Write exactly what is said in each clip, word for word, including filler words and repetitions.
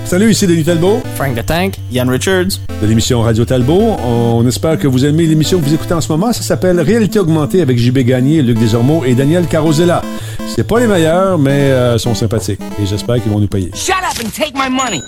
Salut, ici Denis Talbot. Frank the Tank. Yann Richards. De l'émission Radio Talbot. On espère que vous aimez l'émission que vous écoutez en ce moment. Ça s'appelle Réalité augmentée avec J B Gagné, Luc Desormeaux et Daniel Carosella. C'est pas les meilleurs, mais euh, sont sympathiques. Et j'espère qu'ils vont nous payer. Shut up and take my money!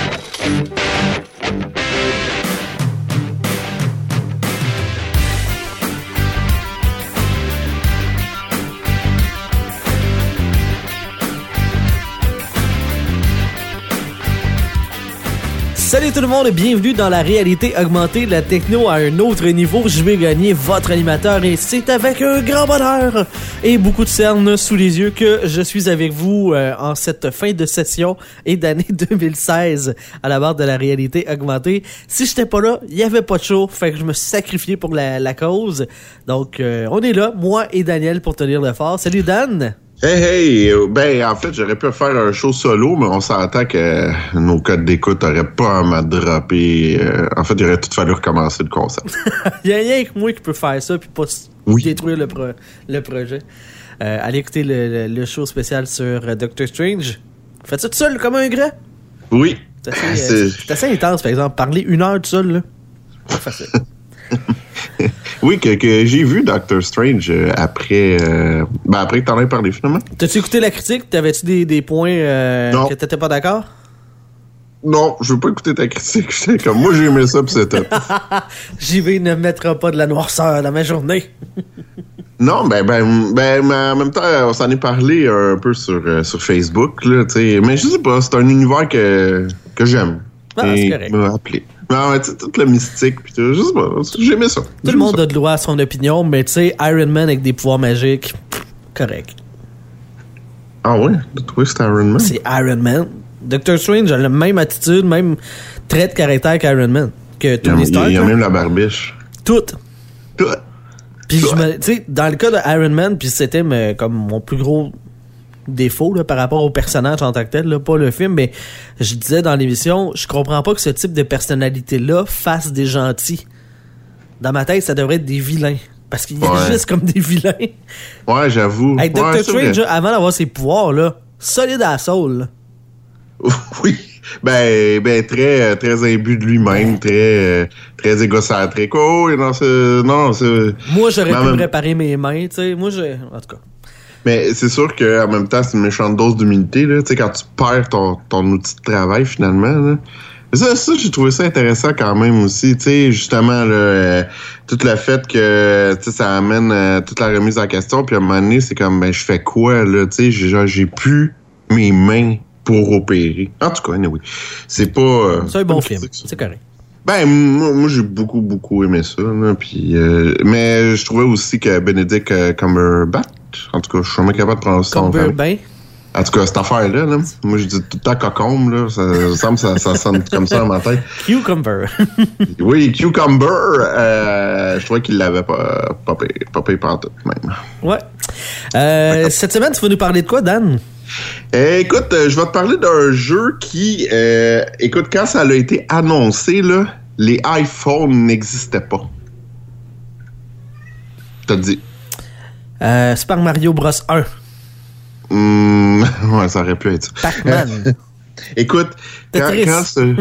Salut tout le monde et bienvenue dans la réalité augmentée de la techno à un autre niveau. Je vais gagner votre animateur et c'est avec un grand bonheur et beaucoup de cernes sous les yeux que je suis avec vous euh, en cette fin de session et d'année deux mille seize à la barre de la réalité augmentée. Si j'étais pas là, il y avait pas de show, fait que je me suis sacrifié pour la, la cause. Donc euh, on est là, moi et Daniel pour tenir le fort. Salut Dan! Hey, hey! Ben, en fait, j'aurais pu faire un show solo, mais on s'entend que nos codes d'écoute n'auraient pas à m'addropper. Euh, en fait, il aurait tout fallu recommencer le concept. Il y a rien que moi qui peut faire ça, puis pas oui. détruire le, pro- le projet. Euh, allez écouter le, le, le show spécial sur euh, Doctor Strange. Faites ça tout seul, comme un grand? Oui. C'est assez, c'est... Euh, c'est assez intense, par exemple. Parler une heure tout seul, là. Pas facile. Oui, que, que j'ai vu Doctor Strange euh, après euh, ben après que t'en aies parlé finalement. T'as-tu écouté la critique? T'avais-tu des, des points euh, que t'étais pas d'accord? Non, je veux pas écouter ta critique. J'étais comme, moi j'ai aimé ça pis c'est top. J V ne mettra pas de la noirceur dans ma journée. Non, ben, ben, ben, mais en même temps, on s'en est parlé un peu sur, euh, sur Facebook, là, tu sais. Mais je sais pas, c'est un univers que, que j'aime. Ah, et c'est correct. Me rappeler. Non, mais tu sais, toute la mystique, pis tout, je sais pas, j'ai aimé ça. Tout le monde ça. A de droit à son opinion, mais tu sais, Iron Man avec des pouvoirs magiques, pff, correct. Ah ouais? Toi, c'est Iron Man? C'est Iron Man. Doctor Strange a la même attitude, même trait de caractère qu'Iron Man. Que Tony Stark. Il y a, a même la barbiche. Tout. Tout. Puis, tu sais, dans le cas de Iron Man, puis c'était mais, comme mon plus gros défaut là, par rapport au personnage en tant que tel, là, pas le film, mais je disais dans l'émission, je comprends pas que ce type de personnalité-là fasse des gentils. Dans ma tête, ça devrait être des vilains. Parce qu'ils ouais. agissent comme des vilains. Ouais, j'avoue. Hey, Doctor ouais, Strange, là, avant d'avoir ses pouvoirs, là, solide à la soul. Là. Oui. Ben, ben très, très imbu de lui-même, très, très égocentrique. Oh, non, c'est, non, c'est. Moi, j'aurais pu même... me réparer mes mains, tu sais. Moi, j'ai, en tout cas. Mais c'est sûr qu'en même temps, c'est une méchante dose d'humilité, là. Tu sais, quand tu perds ton, ton outil de travail, finalement, là. Ça, ça, j'ai trouvé ça intéressant quand même aussi, tu sais, justement, là, euh, tout le fait que, tu sais, ça amène euh, toute la remise en question, puis à un moment donné, c'est comme, ben, je fais quoi, là, tu sais, j'ai, genre, j'ai plus mes mains pour opérer. En tout cas, anyway, c'est pas... Euh, c'est un bon film, c'est correct. Ben, moi, moi, j'ai beaucoup, beaucoup aimé ça, là, puis... Euh, mais je trouvais aussi que Benedict euh, Cumberbatch, en tout cas, je suis jamais capable de prononcer son nom. En tout cas, cette affaire-là, là, moi, je dis tout le temps cocombe, là, ça, ça semble ça, ça sonne comme ça dans ma tête. Cucumber. Oui, Cucumber, euh, je trouvais qu'il l'avait pas, pas payé, pas payé par tout, même. Ouais. Euh, cette semaine, tu vas nous parler de quoi, Dan? Euh, écoute, euh, je vais te parler d'un jeu qui, euh, écoute, quand ça a été annoncé, là, les iPhones n'existaient pas. Je te le dis. Euh, Super Mario Bros un. Mmh, ouais, ça aurait pu être ça. Pac-Man. Écoute, quand, quand ce...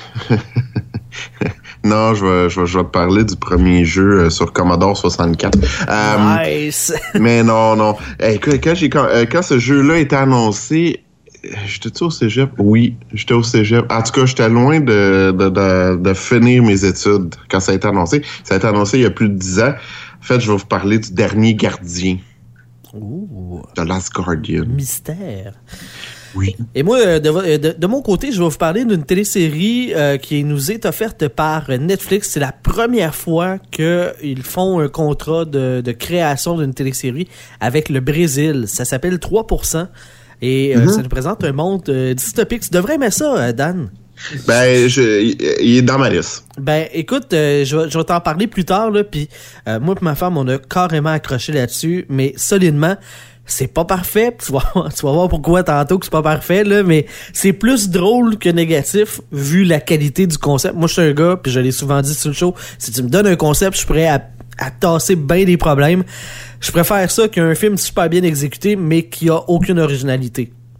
Non, je vais, je, vais, je vais te parler du premier jeu euh, sur Commodore soixante-quatre. Euh, nice! Mais non, non. Hey, quand, quand, j'ai, quand, euh, quand ce jeu-là était annoncé, j'étais-tu au cégep? Oui, j'étais au cégep. En tout cas, j'étais loin de, de, de, de finir mes études quand ça a été annoncé. Ça a été annoncé il y a plus de dix ans. En fait, je vais vous parler du Dernier Gardien. Ouh. The Last Guardian. Mystère. Oui. Et moi, de, de, de mon côté, je vais vous parler d'une télésérie euh, qui nous est offerte par Netflix. C'est la première fois qu'ils font un contrat de, de création d'une télésérie avec le Brésil. Ça s'appelle trois pour cent. Et euh, mm-hmm. ça nous présente un monde euh, dystopique. Tu devrais aimer ça, euh, Dan. Ben, je, il est dans ma liste. Ben, écoute, euh, je, vais, je vais t'en parler plus tard, là, puis euh, moi et ma femme, on a carrément accroché là-dessus, mais solidement, c'est pas parfait, tu vas, tu vas voir pourquoi tantôt que c'est pas parfait, là, mais c'est plus drôle que négatif, vu la qualité du concept. Moi, je suis un gars, puis je l'ai souvent dit sur le show, si tu me donnes un concept, je suis prêt à, à tasser bien des problèmes. Je préfère ça qu'un film super bien exécuté, mais qui a aucune originalité.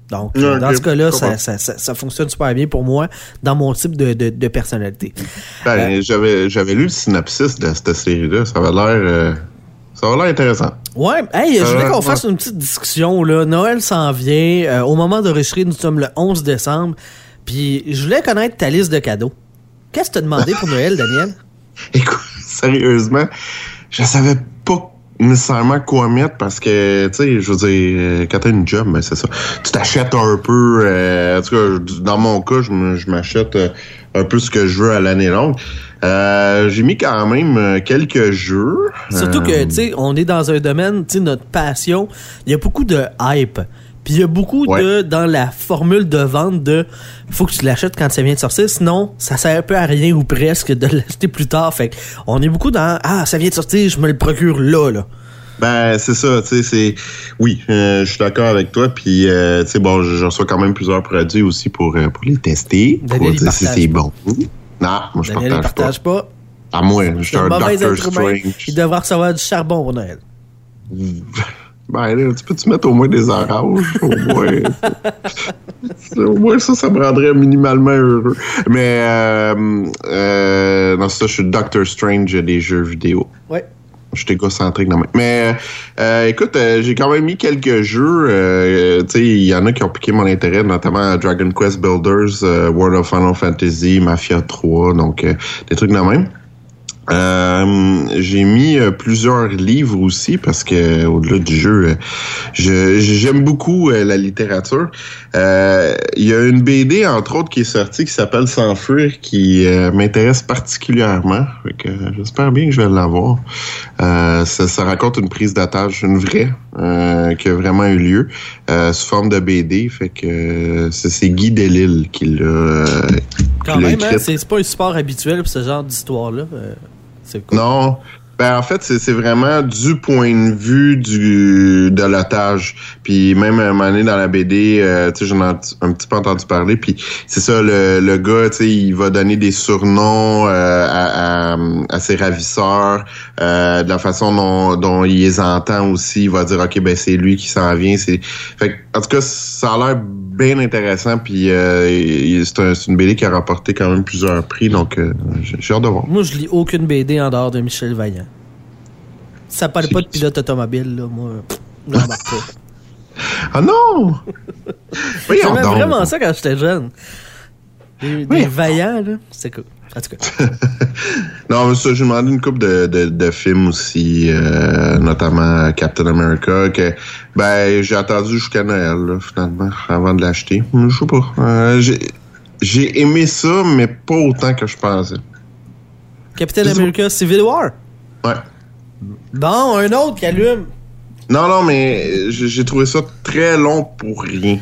Donc, Okay, dans ce cas-là, ça, ça, ça, ça, ça fonctionne super bien pour moi dans mon type de, de, de personnalité. Ben, euh, j'avais, j'avais lu le synopsis de cette série-là. Ça avait l'air, euh, ça avait l'air intéressant. Ouais, hey, je voulais euh, qu'on ouais. fasse une petite discussion, là. Noël s'en vient. Euh, au moment d'enregistrer, nous sommes le onze décembre. Puis, je voulais connaître ta liste de cadeaux. Qu'est-ce que tu as demandé pour Noël, Daniel? Écoute, sérieusement, je savais pas nécessairement quoi mettre parce que, tu sais, je veux dire, quand t'as une job, ben c'est ça. Tu t'achètes un peu, euh, en tout cas, dans mon cas, je, me, je m'achète euh, un peu ce que je veux à l'année longue. Euh, j'ai mis quand même quelques jeux. Surtout que, tu sais, on est dans un domaine, tu sais, notre passion, il y a beaucoup de hype. Puis il y a beaucoup ouais. de, dans la formule de vente de, faut que tu l'achètes quand ça vient de sortir, sinon, ça sert un peu à rien ou presque de l'acheter plus tard. Fait que, on est beaucoup dans, ah, ça vient de sortir, je me le procure là, là. Ben, c'est ça, tu sais, c'est... Oui, euh, je suis d'accord avec toi, puis, euh, tu sais, bon, je reçois quand même plusieurs produits aussi pour, euh, pour les tester, Daniel, pour dire si c'est bon. Non, moi, je Daniel, il partage, partage pas. pas. À moi, je suis un mauvais Doctor être humain. Strange. Il devra recevoir du charbon pour Noël. Ben là, tu peux-tu mettre au moins des oranges? Au moins. Au moins, ça, ça me rendrait minimalement heureux. Mais, euh, euh, non, ça, je suis Doctor Strange des jeux vidéo. Ouais. Je suis égocentrique dans ma... Mais, euh, écoute, euh, j'ai quand même mis quelques jeux. Euh, tu sais, il y en a qui ont piqué mon intérêt, notamment Dragon Quest Builders, euh, World of Final Fantasy, Mafia trois, donc euh, des trucs de même. Euh, j'ai mis euh, plusieurs livres aussi parce que au-delà du jeu, euh, je, j'aime beaucoup euh, la littérature. Euh, il y a une B D entre autres qui est sortie qui s'appelle S'enfuir qui euh, m'intéresse particulièrement. Fait que, euh, j'espère bien que je vais l'avoir. Euh, ça, ça raconte une prise d'otage, une vraie, euh, qui a vraiment eu lieu euh, sous forme de B D. Fait que euh, c'est, c'est Guy Delisle qui l'a. Euh, Quand qui l'a même, hein, écrite. c'est, c'est pas un support habituel pour ce genre d'histoire-là. Euh... C'est cool. Non. Ben en fait, c'est, c'est vraiment du point de vue du de l'otage. Puis même à un moment donné dans la B D, euh, tu sais, j'en ai un, un petit peu entendu parler. Puis c'est ça, le, le gars, tu sais, il va donner des surnoms euh, à, à, à ses ravisseurs, euh, de la façon dont, dont il les entend aussi. Il va dire, ok, ben c'est lui qui s'en vient. C'est, fait que, en tout cas, ça a l'air bien intéressant. Puis euh, c'est, un, c'est une B D qui a remporté quand même plusieurs prix. Donc euh, j'ai, j'ai hâte de voir. Moi, je lis aucune B D en dehors de Michel Vaillant. Si ça parle pas de pilote automobile, là, moi, je n'embarque pas. Ah non! Voyons J'aimais donc. vraiment ça quand j'étais jeune. Des, des Oui. vaillants, là, c'est cool. En tout cas. Non, mais ça, j'ai demandé une couple de, de, de films aussi, euh, notamment Captain America, que ben j'ai attendu jusqu'à Noël, là, finalement, avant de l'acheter. Je sais pas. Euh, j'ai, j'ai aimé ça, mais pas autant que je pensais. Captain C'est America Civil War. Ouais. Bon, un autre qui allume. Non, non, mais j'ai, j'ai trouvé ça très long pour rien.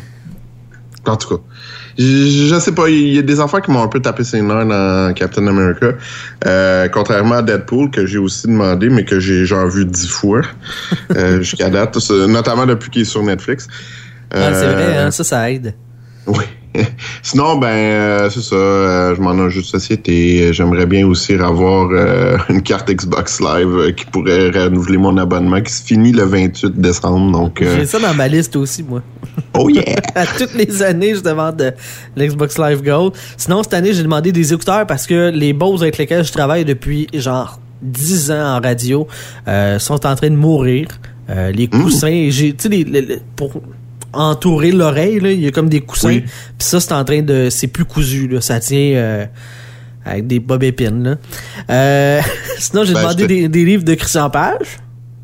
En tout cas. Je, je sais pas, il y a des enfants qui m'ont un peu tapé ses nerfs dans Captain America. Euh, contrairement à Deadpool, que j'ai aussi demandé, mais que j'ai genre vu dix fois euh, jusqu'à date, notamment depuis qu'il est sur Netflix. Ah, c'est Euh, vrai, hein, ça, ça aide. Oui. Sinon, ben, euh, c'est ça. Euh, je m'en ai un jeu de société. J'aimerais bien aussi avoir euh, une carte Xbox Live euh, qui pourrait renouveler mon abonnement qui se finit le vingt-huit décembre. Donc, euh, J'ai ça dans ma liste aussi, moi. oh yeah! À toutes les années, je demande de l'Xbox Live Gold. Sinon, cette année, j'ai demandé des écouteurs parce que les Bose avec lesquels je travaille depuis genre dix ans en radio euh, sont en train de mourir. Euh, les coussins, j'ai, tu sais, les, les- les- pour entourer l'oreille, là, il y a comme des coussins. Oui. Puis ça, c'est en train de, c'est plus cousu, là. Ça tient euh, avec des bob épines, là. Euh, sinon, j'ai Ben, demandé je te- des, des livres de Christian Page.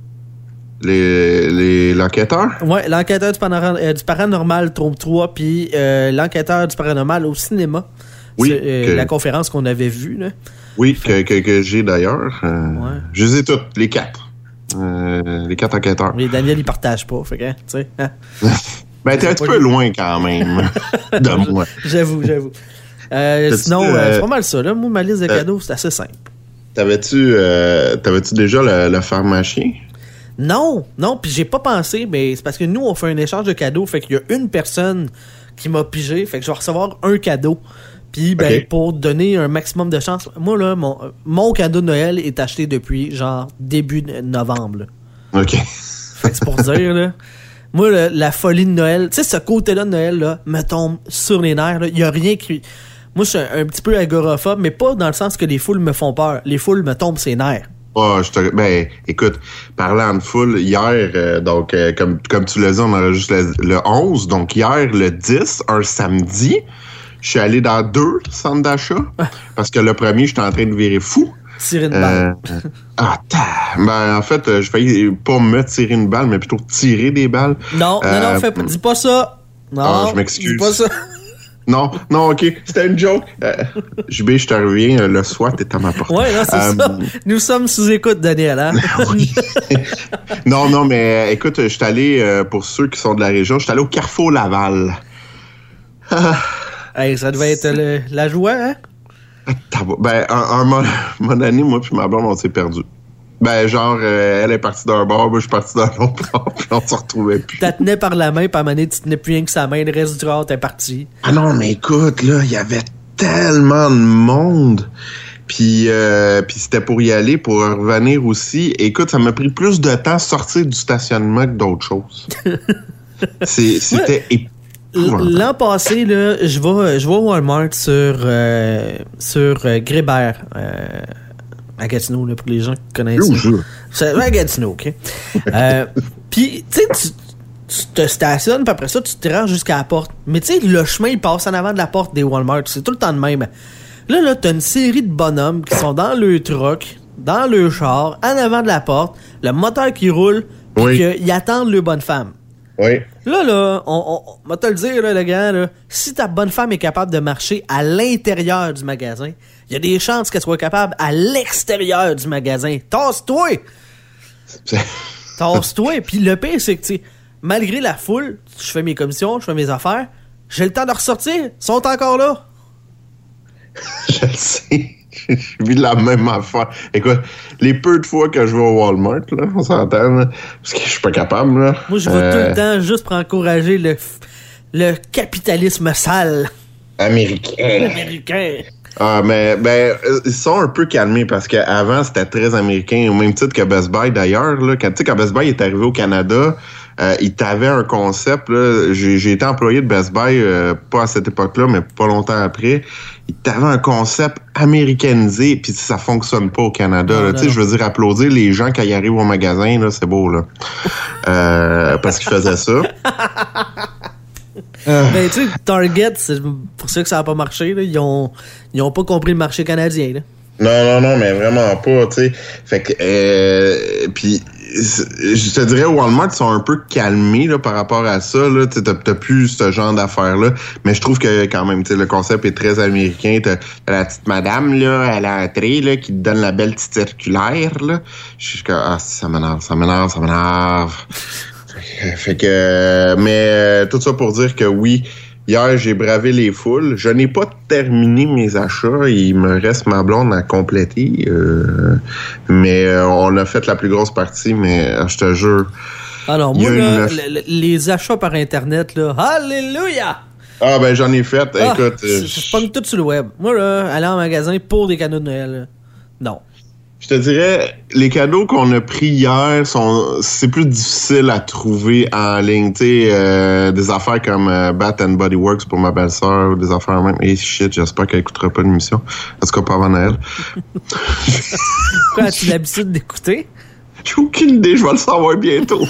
Les, les, l'enquêteur? Ouais, l'enquêteur du, panora- euh, du paranormal Troupe trois, puis euh, l'enquêteur du paranormal au cinéma. Oui, C'est, euh, que- la conférence qu'on avait vue, là. Oui, que, que, que j'ai d'ailleurs. Euh, Ouais. Je les ai toutes, les quatre. Euh, les quatre enquêteurs. Mais Daniel, il partage pas, fait que, hein, tu sais. Hein. Ben, t'es un petit peu loin quand même de moi. J'avoue, j'avoue. Euh, T'as-tu, sinon, euh, euh, c'est pas mal ça, là. Moi, ma liste de euh, cadeaux, c'est assez simple. T'avais-tu, euh, t'avais-tu déjà le, le pharmacien? Non, non, puis j'ai pas pensé, mais c'est parce que nous, on fait un échange de cadeaux, fait qu'il y a une personne qui m'a pigé, fait que je vais recevoir un cadeau. Puis, ben, Ok. pour donner un maximum de chance, moi, là, mon, mon cadeau de Noël est acheté depuis, genre, début de novembre, là. OK. Fait que c'est pour dire, là. Moi, le, la folie de Noël, tu sais, ce côté-là de Noël, là, me tombe sur les nerfs. Il y a rien qui... Moi, je suis un, un petit peu agoraphobe, mais pas dans le sens que les foules me font peur. Les foules me tombent sur les nerfs. Oh, je te... Ben, écoute, parlant de foule, hier, euh, donc, euh, comme, comme tu l'as dit, on enregistre le, le onze. Donc, hier, le dix, un samedi, je suis allé dans deux centres d'achat. Parce que le premier, j'étais en train de virer fou. Tirer une balle. Euh, ah, ben, en fait, euh, je failli pas me tirer une balle, mais plutôt tirer des balles. Non, euh, non, non, fais pas, dis pas ça. Non, ah, je m'excuse. Dis pas ça. Non, non, ok, c'était une joke. Euh, J B, je te reviens, le SWAT est à ma porte. Ouais, non, c'est euh, ça. Nous sommes sous écoute, Daniel, hein? Oui. non, non, mais euh, écoute, je suis allé, euh, pour ceux qui sont de la région, je suis allé au Carrefour Laval. Hey, ça devait être le, la joie, hein? Ben, un, un mon, mon année, moi puis ma blonde, on s'est perdus. Ben, genre, euh, elle est partie d'un bord, moi je suis parti d'un autre bord, puis on se retrouvait plus. Tu la tenais par la main, puis à un moment donné, tu tenais plus rien que sa main, le reste du corps, t'es parti. Ah non, mais écoute, là, il y avait tellement de monde. Puis, euh, puis c'était pour y aller, pour revenir aussi. Écoute, ça m'a pris plus de temps sortir du stationnement que d'autres choses. C'est, c'était ouais. L'an passé, là, je vais, je vais au Walmart sur, euh, sur euh, Grébert, euh, à Gatineau, là, pour les gens qui connaissent. C'est à Gatineau, OK? euh, puis, tu sais, tu te stationnes, puis après ça, tu te rends jusqu'à la porte. Mais tu sais, le chemin, il passe en avant de la porte des Walmart. C'est tout le temps de même. Là, là, t'as une série de bonhommes qui sont dans le truck, dans le char, en avant de la porte, le moteur qui roule, puis oui. qu'ils attendent le bonne femme. Oui. Là, là, on, on, on va te le dire, là, le gars, là, si ta bonne femme est capable de marcher à l'intérieur du magasin, il y a des chances qu'elle soit capable à l'extérieur du magasin. Tasse-toi! Tasse-toi! Puis le pire, c'est que, tu sais, malgré la foule, je fais mes commissions, je fais mes affaires, j'ai le temps de ressortir. Ils sont encore là. Je le sais. Je vis la même affaire. Écoute, les peu de fois que je vais au Walmart, là, on s'entend, là, parce que je suis pas capable, là. Moi, je vais euh... tout le temps juste pour encourager le, le capitalisme sale. Américain. Américain. Ah, mais, ben, ils sont un peu calmés parce qu'avant, c'était très américain, au même titre que Best Buy, d'ailleurs, là. Quand, tu sais, quand Best Buy est arrivé au Canada, Euh, il t'avait un concept, là, j'ai, j'ai été employé de Best Buy, euh, pas à cette époque-là, mais pas longtemps après. Il t'avait un concept américanisé, puis ça fonctionne pas au Canada. Tu sais, je veux dire, applaudir les gens quand ils arrivent au magasin, là, c'est beau, là. Euh, parce qu'ils faisaient ça. Ben, tu sais, Target, c'est pour ça que ça a pas marché, là. Ils ont, ils ont pas compris le marché canadien, là. Non, non, non, mais vraiment pas, tu sais. Fait que, euh, puis, je te dirais, Walmart, ils sont un peu calmés, là, par rapport à ça, là. Tu sais, t'as, t'as plus ce genre d'affaires-là. Mais je trouve que, quand même, tu sais, le concept est très américain. T'as, t'as la petite madame, là, à l'entrée, là, qui te donne la belle petite circulaire, là. Je suis comme, ah, ça m'énerve, ça m'énerve, ça m'énerve. Fait que, mais, tout ça pour dire que oui, hier, j'ai bravé les foules. Je n'ai pas terminé mes achats. Il me reste ma blonde à compléter. Euh, mais euh, on a fait la plus grosse partie, mais euh, je te jure. Alors, moi, là, une... les achats par Internet, là, alléluia! Ah, ben, j'en ai fait. Ah, écoute. Je, je pogne tout sur le web. Moi, là, aller en magasin pour des cadeaux de Noël, là, non. Je te dirais, les cadeaux qu'on a pris hier, sont c'est plus difficile à trouver en ligne. Tu sais, euh, des affaires comme euh, Bath and Body Works pour ma belle-sœur, ou des affaires même. Hey, shit, j'espère qu'elle écoutera pas l'émission. En tout cas, pas avant Noël. Pourquoi as-tu l'habitude d'écouter? J'ai aucune idée, je vais le savoir bientôt.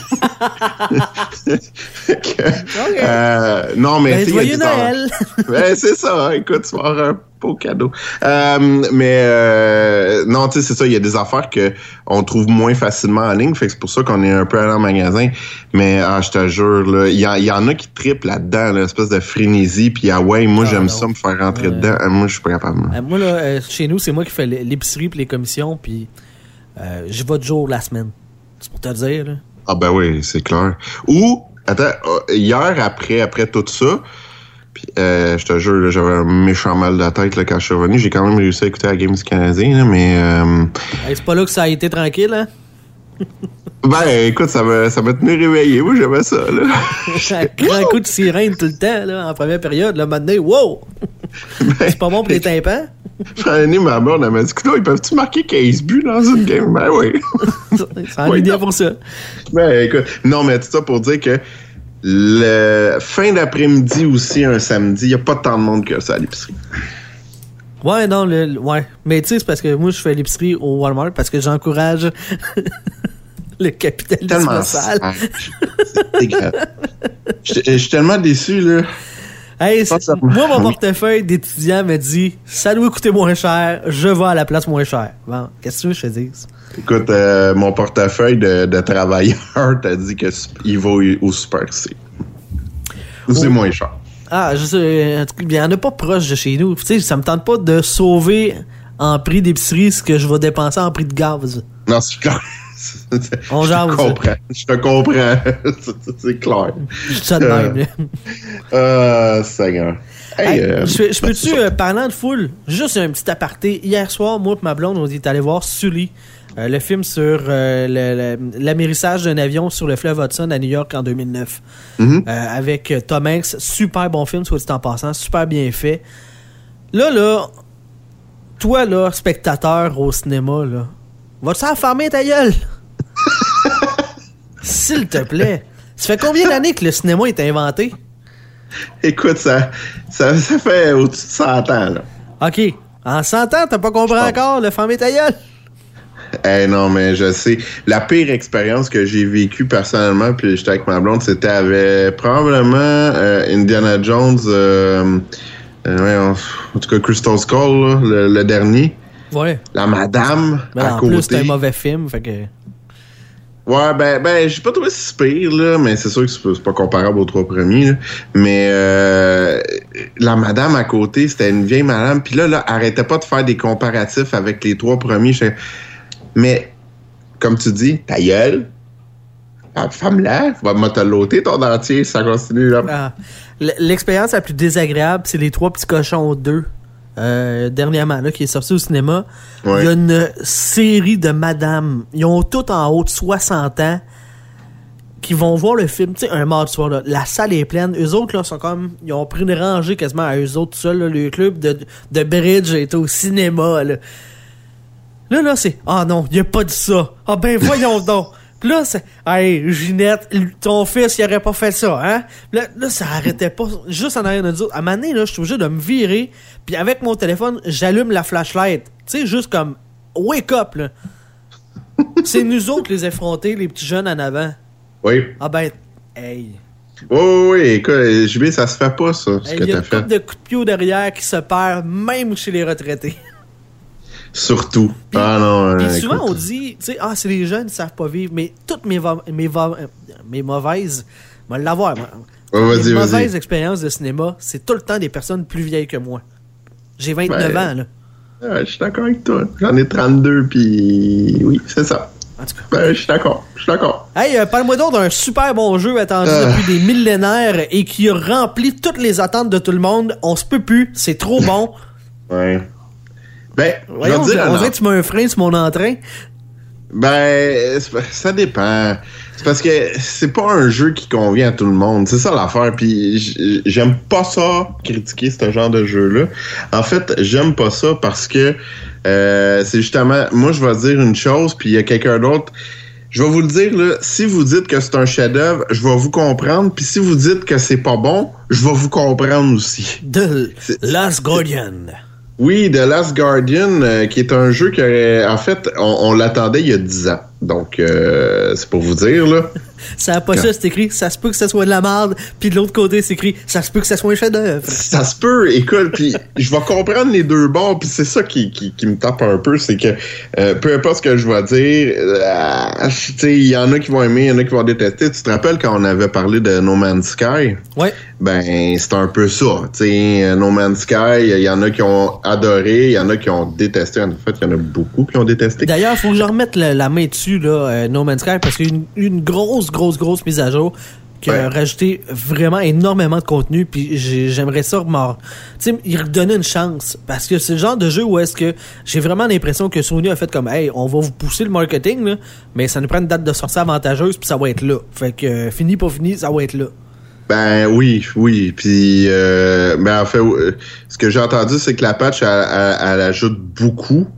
okay. euh, non, mais... Ben, joyeux Noël! Ben, c'est ça, écoute, tu vas avoir un beau cadeau. Euh, mais euh, non, tu sais, c'est ça, il y a des affaires que on trouve moins facilement en ligne, fait que c'est pour ça qu'on est un peu allé en magasin. Mais ah, je te jure, là, il y, y en a qui trippent là-dedans, là, espèce de frénésie, puis ah ouais, moi, ah, j'aime non. ça, me faire rentrer euh, dedans. Moi, je suis pas capable. Euh, moi, là, euh, chez nous, c'est moi qui fais l'épicerie puis les commissions, puis... Euh, je vais de jour la semaine. C'est pour te dire, là. Ah ben oui, c'est clair. Ou, attends, hier, après, après tout ça, pis, euh, je te jure, là, j'avais un méchant mal de la tête là, quand je suis revenu. J'ai quand même réussi à écouter la game du Canadien, là, mais... Euh... Hey, c'est pas là que ça a été tranquille, hein? Ben, écoute, ça m'a, ça m'a tenu réveillé. Moi, j'aimais ça, là. Un grand coup de sirène tout le temps, là, en première période. Là, maintenant, wow! Ben, c'est pas bon pour les tympans? Fanny, ma blonde, elle m'a dit, écoute, ils peuvent-tu marquer quinze buts dans une game? Ben oui. Ça en est bien pour ça. Ben, écoute, non, mais tout ça pour dire que le fin d'après-midi aussi, un samedi, il n'y a pas tant de monde que ça à l'épicerie. Ouais, non, le, ouais. Mais tu sais, c'est parce que moi, je fais l'épicerie au Walmart parce que j'encourage le capitalisme Tellement sale. C'est dégueulasse. Je suis tellement déçu, là. Hey, moi, mon portefeuille d'étudiant me dit « Ça doit coûter moins cher, je vais à la place moins chère. » Bon, qu'est-ce que tu veux que je te dise? Écoute, euh, mon portefeuille de, de travailleur t'a dit qu'il va au, au Super C. Ou c'est Oh. moins cher. Ah, je sais, en tout cas, il y en a pas proche de chez nous. Tu sais, ça me tente pas de sauver en prix d'épicerie ce que je vais dépenser en prix de gaz. Non, c'est clair. On je jase. te comprends. Je te comprends. C'est clair. Je suis ça de même. là. Euh, Seigneur. Hey, Hey, euh, je, je peux-tu, euh, parlant de foule, juste un petit aparté. Hier soir, moi et ma blonde, on est allé voir Sully, euh, le film sur euh, le- le- l'amérissage d'un avion sur le fleuve Hudson à New York en deux mille neuf. Mhm. Euh, avec euh, Tom Hanks. Super bon film, soit dit en passant. Super bien fait. Là, là, toi, là, spectateur au cinéma, là, vas-tu enfermer ta gueule? S'il te plaît. Ça fait combien d'années que le cinéma est inventé? Écoute, ça, ça, ça fait au-dessus de cent ans, là. OK. En cent ans, t'as pas compris Je pense. encore le fermer ta gueule? Eh non, mais je sais. La pire expérience que j'ai vécue personnellement, puis j'étais avec ma blonde, c'était avec probablement euh, Indiana Jones, euh, euh, ouais, en, en tout cas Crystal Skull, là, le, le dernier. Ouais. La madame Mais à en côté. plus, c'est un mauvais film, fait que... Ouais, ben, ben, j'ai pas trouvé si pire, là, mais c'est sûr que c'est pas, c'est pas comparable aux trois premiers, là. Mais euh, la madame à côté, c'était une vieille madame, puis là, là, arrêtait pas de faire des comparatifs avec les trois premiers. J'étais- Mais, comme tu dis, ta gueule, ah, femme-là, va me te l'ôter ton dentier, ça continue, là. Ah. L- L'expérience la plus désagréable, c'est Les Trois Petits Cochons deux. Euh, dernièrement, là, qui est sorti au cinéma. Ouais. Il y a une série de madames. Ils ont toutes en haut de soixante ans qui vont voir le film, tu sais, un mardi soir, là. La salle est pleine. Eux autres, là, sont comme... Ils ont pris une rangée quasiment à eux autres seuls, là. Le club de, de bridge est au cinéma, là. Là, là, c'est... Ah non, il a pas dit ça. Ah ben, voyons donc. Puis là, c'est... Hey, Ginette, ton fils, il aurait pas fait ça, hein? Là, là ça arrêtait pas. Juste en arrière de nous autres. À un moment donné, là, je suis obligé de me virer. Puis avec mon téléphone, j'allume la flashlight. Tu sais, juste comme... Wake up, là. C'est nous autres, les effrontés, les petits jeunes en avant. Oui. Ah ben... Hey... Oui, oui, oui, écoute, J B, ça se fait pas, ça, ce Hey, que il y a t'as une fait. couple de coups de pied au derrière qui se perd, même chez les retraités. Surtout. Ah non, Puis euh, souvent, écoute. on dit, tu sais, ah, c'est les jeunes, ils savent pas vivre. Mais toutes mes, va- mes, va- euh, mes mauvaises, moi, l'avoir, moi. Ouais, vas-y, mes vas-y. mauvaises expériences de cinéma, c'est tout le temps des personnes plus vieilles que moi. J'ai vingt-neuf Ouais. ans, là. Ouais, je suis d'accord avec toi. J'en ai trente-deux, puis oui, c'est ça. En tout cas. Ben, je suis d'accord. Je suis d'accord. Hey, euh, parle-moi donc d'un super bon jeu attendu Euh. depuis des millénaires et qui a rempli toutes les attentes de tout le monde. On se peut plus, c'est trop bon. Ouais. Ben, Voyons, je vais te dire, on non. dirait que tu mets un frein sur mon entrain. Ben, c'est pas- ça dépend. C'est parce que c'est pas un jeu qui convient à tout le monde. C'est ça l'affaire. Puis j- j'aime pas ça, critiquer ce genre de jeu-là. En fait, j'aime pas ça parce que euh, c'est justement, moi je vais dire une chose, puis il y a quelqu'un d'autre. Je vais vous le dire, là, si vous dites que c'est un chef-d'œuvre, je vais vous comprendre. Puis si vous dites que c'est pas bon, je vais vous comprendre aussi. De Last Guardian. Oui, The Last Guardian, euh, qui est un jeu que, en fait, on, on l'attendait il y a dix ans. Donc, euh, c'est pour vous dire, là. Ça a pas ça, c'est écrit, ça se peut que ça soit de la merde. Puis de l'autre côté, c'est écrit, ça se peut que ça soit un chef-d'œuvre. Ça se peut, écoute, puis je vais comprendre les deux bords, puis c'est ça qui, qui, qui me tape un peu, c'est que euh, peu importe ce que je vais dire, euh, tu sais, il y en a qui vont aimer, il y en a qui vont détester. Tu te rappelles quand on avait parlé de No Man's Sky? Ouais. Ben, c'est un peu ça, tu sais, No Man's Sky, il y en a qui ont adoré, il y en a qui ont détesté. En fait, il y en a beaucoup qui ont détesté. D'ailleurs, faut que je remette la, la main dessus, là, euh, No Man's Sky, parce qu'il y a une, une grosse, grosse, grosse mise à jour qui a Ouais. rajouté vraiment énormément de contenu, puis j'ai- j'aimerais ça remor- tu sais, il redonner une chance, parce que c'est le genre de jeu où est-ce que j'ai vraiment l'impression que Sony a fait comme, hey, on va vous pousser le marketing, là, mais ça nous prend une date de sortie avantageuse, puis ça va être là. Fait que, euh, fini pas fini, ça va être là. Ben oui, oui. Puis, euh, ben en fait, euh, ce que j'ai entendu, c'est que la patch, elle, elle, elle ajoute beaucoup.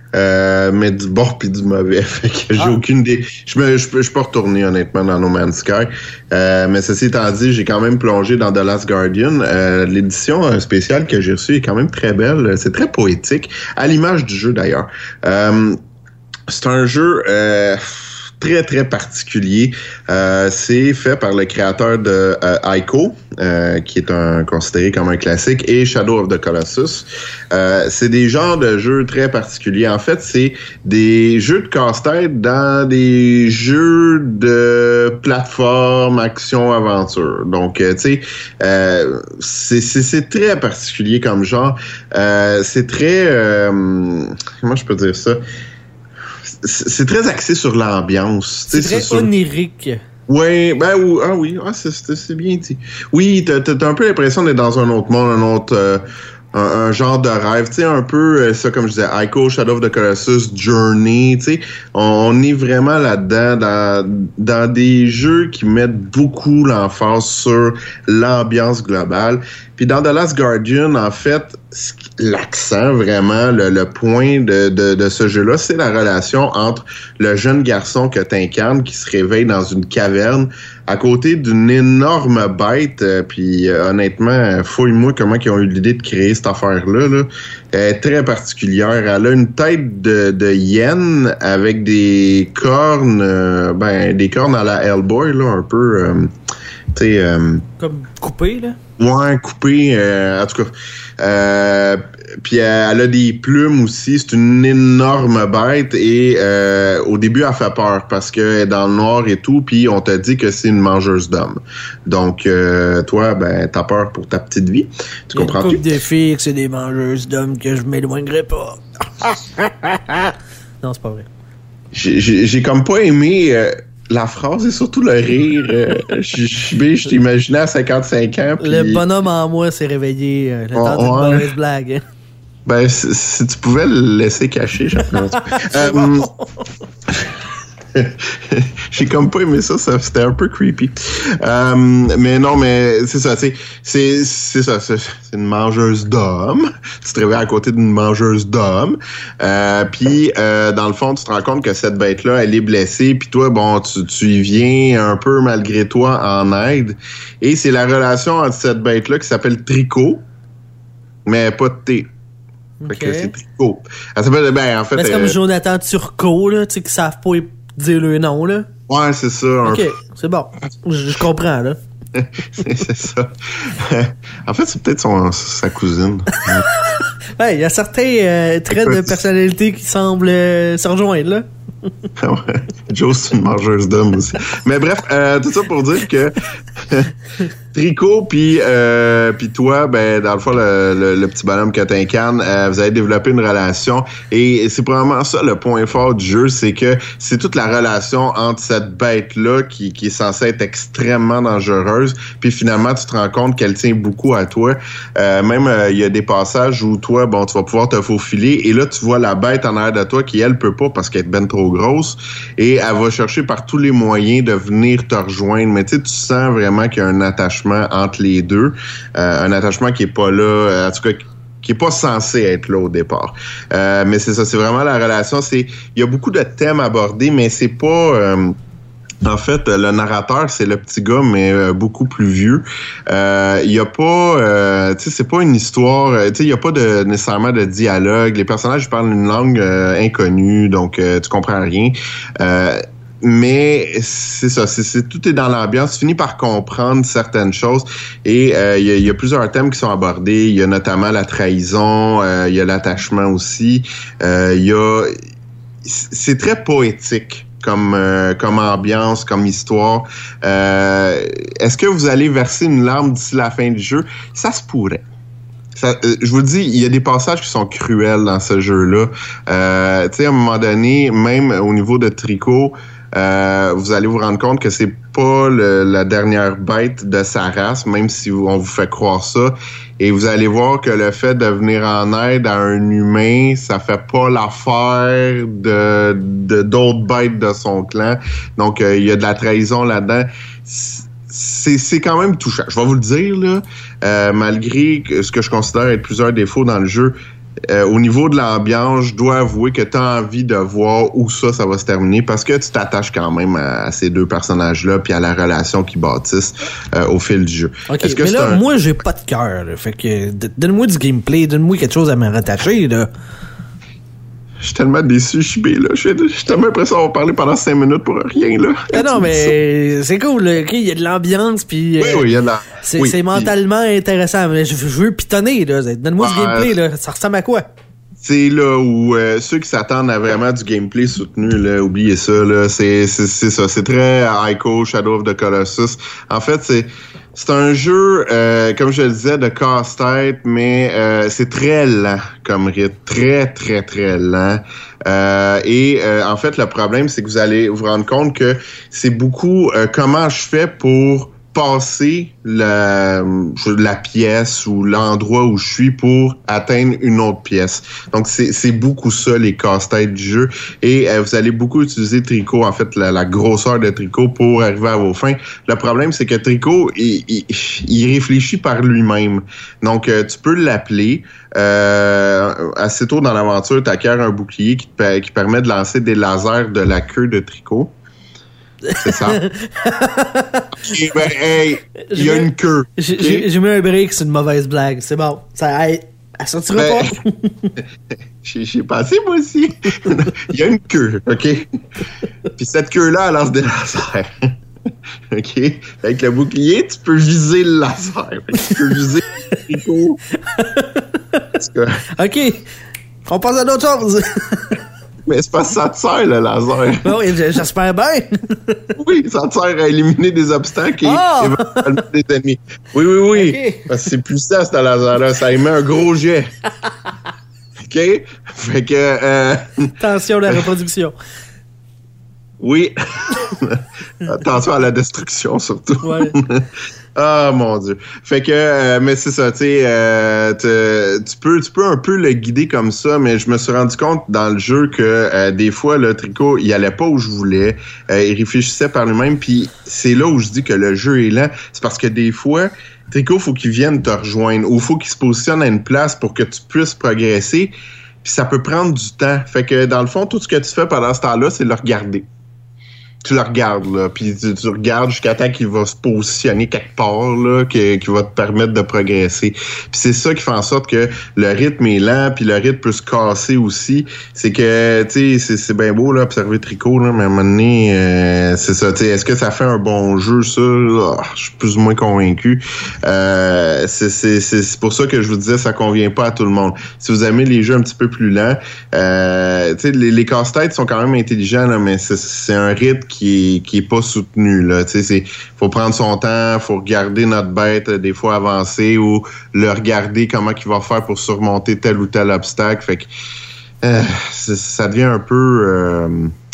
Euh, mais du bon puis du mauvais. Fait que j'ai ah. aucune idée. Je me, je peux, je peux retourner honnêtement dans No Man's Sky. Euh, mais ceci étant dit, j'ai quand même plongé dans The Last Guardian. Euh, l'édition spéciale que j'ai reçue est quand même très belle. C'est très poétique, à l'image du jeu d'ailleurs. Euh, c'est un jeu euh, très très particulier. Euh, c'est fait par le créateur de euh, Ico, euh, qui est un considéré comme un classique, et Shadow of the Colossus. Euh, c'est des genres de jeux très particuliers. En fait, c'est des jeux de casse-tête dans des jeux de plateforme, action, aventure. Donc, euh, tu sais, euh, c'est, c'est, c'est très particulier comme genre. Euh, c'est très... Euh, comment je peux dire ça? C'est très axé sur l'ambiance. C'est très sur... onirique. Oui, ben oui, ah oui, ah, c'est, c'est, c'est bien dit. Oui, t'as, t'as un peu l'impression d'être dans un autre monde, un autre, euh, un, un genre de rêve, tu sais, un peu euh, ça, comme je disais, Ico, Shadow of the Colossus, Journey, tu sais, on, on est vraiment là-dedans, dans, dans des jeux qui mettent beaucoup l'emphase sur l'ambiance globale. Puis dans The Last Guardian, en fait, l'accent vraiment, le, le point de, de, de ce jeu-là, c'est la relation entre le jeune garçon que t'incarnes qui se réveille dans une caverne à côté d'une énorme bête. Euh, puis euh, honnêtement, fouille-moi comment ils ont eu l'idée de créer cette affaire-là. Là. Elle est très particulière. Elle a une tête de, de hyène avec des cornes, euh, ben des cornes à la Hellboy, là, un peu, euh, tu sais... Euh, comme coupé, là? Ouais, coupé, euh, en tout cas. Euh, puis elle a des plumes aussi. C'est une énorme bête et euh, au début, elle fait peur parce qu'elle est dans le noir et tout. Puis on te dit que c'est une mangeuse d'hommes. Donc, euh, toi, ben, t'as peur pour ta petite vie. Tu comprends? Il y a une couple de filles que c'est des mangeuses d'hommes que je m'éloignerai pas. Non, c'est pas vrai. J'ai, j'ai, j'ai comme pas aimé... Euh, la phrase et surtout le rire. Euh, je, je, je t'imaginais à cinquante-cinq ans. Pis... Le bonhomme en moi s'est réveillé. Euh, le temps d'une ouais. mauvaise blague. Hein. Ben, si, si tu pouvais le laisser cacher, j'apprends. euh, bon. J'ai comme pas aimé ça, ça c'était un peu creepy. Euh, mais non, mais c'est ça, c'est c'est c'est ça, c'est, c'est une mangeuse d'hommes. Tu te réveilles à côté d'une mangeuse d'hommes. Euh, puis euh, dans le fond, tu te rends compte que cette bête-là, elle est blessée. Puis toi, bon, tu tu y viens un peu malgré toi en aide. Et c'est la relation entre cette bête-là qui s'appelle Trico, mais pas de T. Fait okay. que c'est Trico. Elle s'appelle, ben en fait. Ben, c'est euh, comme Jonathan Turcot là, tu sais qui savent pas dire le nom, là. Ouais, c'est ça. OK, un... c'est bon. Je, je comprends, là. c'est, c'est ça. En fait, c'est peut-être son, sa cousine. Ouais, il y a certains euh, traits de personnalité qui semblent euh, se rejoindre, là. Ouais. Joe, c'est une mangeuse d'hommes aussi. Mais bref, euh, tout ça pour dire que Trico puis euh, puis toi, ben dans le fond le, le, le petit bonhomme que t'incarnes, euh, vous avez développé une relation et c'est probablement ça le point fort du jeu, c'est que c'est toute la relation entre cette bête là qui qui est censée être extrêmement dangereuse, puis finalement tu te rends compte qu'elle tient beaucoup à toi. Euh, même il euh, y a des passages où toi, bon, tu vas pouvoir te faufiler et là tu vois la bête en arrière de toi qui elle peut pas parce qu'elle est ben trop grosse et elle va chercher par tous les moyens de venir te rejoindre. Mais tu sais, tu sens vraiment qu'il y a un attachement entre les deux, euh, un attachement qui est pas là, en tout cas qui est pas censé être là au départ. Euh, mais c'est ça, c'est vraiment la relation. C'est, il y a beaucoup de thèmes abordés, mais c'est pas. Euh, En fait, le narrateur, c'est le petit gars, mais euh, beaucoup plus vieux. Euh, il y a pas, euh, tu sais, c'est pas une histoire. Tu sais, il y a pas de nécessairement de dialogue. Les personnages parlent une langue euh, inconnue, donc euh, tu comprends rien. Euh, mais c'est ça, c'est, c'est tout est dans l'ambiance. Tu finis par comprendre certaines choses. Et euh, il y, a, il y a plusieurs thèmes qui sont abordés. Il y a notamment la trahison. Euh, il y a l'attachement aussi. Euh, il y a, c'est très poétique. Comme euh, comme ambiance, comme histoire. Euh, est-ce que vous allez verser une larme d'ici la fin du jeu? Ça se pourrait. Ça, euh, je vous le dis, il y a des passages qui sont cruels dans ce jeu-là. Euh, tu sais, à un moment donné, même au niveau de Trico, euh, vous allez vous rendre compte que c'est pas le, la dernière bête de sa race, même si on vous fait croire ça. Et vous allez voir que le fait de venir en aide à un humain, ça fait pas l'affaire de, de d'autres bêtes de son clan. Donc, euh, il y a de la trahison là-dedans. C'est, c'est quand même touchant. Je vais vous le dire, là, euh, malgré ce que je considère être plusieurs défauts dans le jeu, euh, au niveau de l'ambiance, je dois avouer que tu as envie de voir où ça, ça va se terminer parce que tu t'attaches quand même à, à ces deux personnages-là puis à la relation qu'ils bâtissent euh, au fil du jeu. OK, Est-ce que mais là, un... moi, j'ai pas de cœur. Fait que d- donne-moi du gameplay, donne-moi quelque chose à me rattacher, là. Je suis tellement déçu, je suis B, là. Je suis je suis tellement impressionné d'avoir parlé pendant cinq minutes pour rien, là. Ah non, mais c'est cool, là. OK, il y a de l'ambiance, puis... Oui, oui, il y a de la... C'est, oui, c'est mentalement pis... intéressant. Mais je, je veux pitonner, là. Donne-moi ah, du gameplay, là. Ça ressemble à quoi? C'est là où euh, ceux qui s'attendent à vraiment du gameplay soutenu, là, oubliez ça, là. C'est, c'est, c'est ça. C'est très Ico, Shadow of the Colossus. En fait, c'est... C'est un jeu, euh, comme je le disais, de casse-tête, mais euh, c'est très lent comme rythme, très, très, très lent. Euh, et euh, en fait, le problème, c'est que vous allez vous rendre compte que c'est beaucoup euh, comment je fais pour passer la, la pièce ou l'endroit où je suis pour atteindre une autre pièce. Donc, c'est, c'est beaucoup ça, les casse-têtes du jeu. Et euh, vous allez beaucoup utiliser Trico, en fait, la, la grosseur de Trico pour arriver à vos fins. Le problème, c'est que Trico, il, il, il réfléchit par lui-même. Donc, euh, tu peux l'appeler. Euh, assez tôt dans l'aventure, tu acquiers un bouclier qui, te, qui permet de lancer des lasers de la queue de Trico. C'est ça. Okay, ben, hey, il y a une queue. J'ai, okay? j'ai, j'ai mis un break, c'est une mauvaise blague. C'est bon. Ça, elle, elle sortira ben, pas. j'ai, j'ai pensé, moi aussi. Il y a une queue, OK? Puis cette queue-là, elle lance des lasers. OK? Avec le bouclier, tu peux viser le laser. Tu peux viser le tricot. OK. On passe à d'autres choses. Mais c'est parce que ça te sert, le laser. Oui, j'espère bien. Oui, ça te sert à éliminer des obstacles et oh! éventuellement des ennemis. Oui, oui, oui. Okay. Parce que c'est puissant, ce laser-là. Ça émet un gros jet. OK? Fait que... Euh... Attention à la reproduction. Oui. Attention à la destruction, surtout. Ouais. Ah, mon Dieu. Fait que, euh, mais c'est ça, tu sais, euh, tu peux, tu peux un peu le guider comme ça, mais je me suis rendu compte dans le jeu que euh, des fois, le Trico, il allait pas où je voulais, euh, il réfléchissait par lui-même, puis c'est là où je dis que le jeu est lent, c'est parce que des fois, Trico, faut qu'il vienne te rejoindre, ou faut qu'il se positionne à une place pour que tu puisses progresser, puis ça peut prendre du temps. Fait que, dans le fond, tout ce que tu fais pendant ce temps-là, c'est le regarder. Tu le regardes, là, puis tu, tu regardes jusqu'à temps qu'il va se positionner quelque part, là, que, qui va te permettre de progresser. Puis c'est ça qui fait en sorte que le rythme est lent, puis le rythme peut se casser aussi. C'est que, tu sais, c'est, c'est bien beau, là, observer Trico, là, mais à un moment donné, euh, c'est ça, tu sais, est-ce que ça fait un bon jeu, ça? Oh, je suis plus ou moins convaincu. Euh, c'est, c'est, c'est, c'est pour ça que je vous disais, ça convient pas à tout le monde. Si vous aimez les jeux un petit peu plus lents, euh, tu sais, les, les casse-têtes sont quand même intelligents, là, mais c'est, c'est un rythme qui est, qui est pas soutenu, là. Tu sais, c'est, faut prendre son temps, faut regarder notre bête, des fois avancer, ou le regarder comment il va faire pour surmonter tel ou tel obstacle. Fait que, euh, ça devient un peu, euh,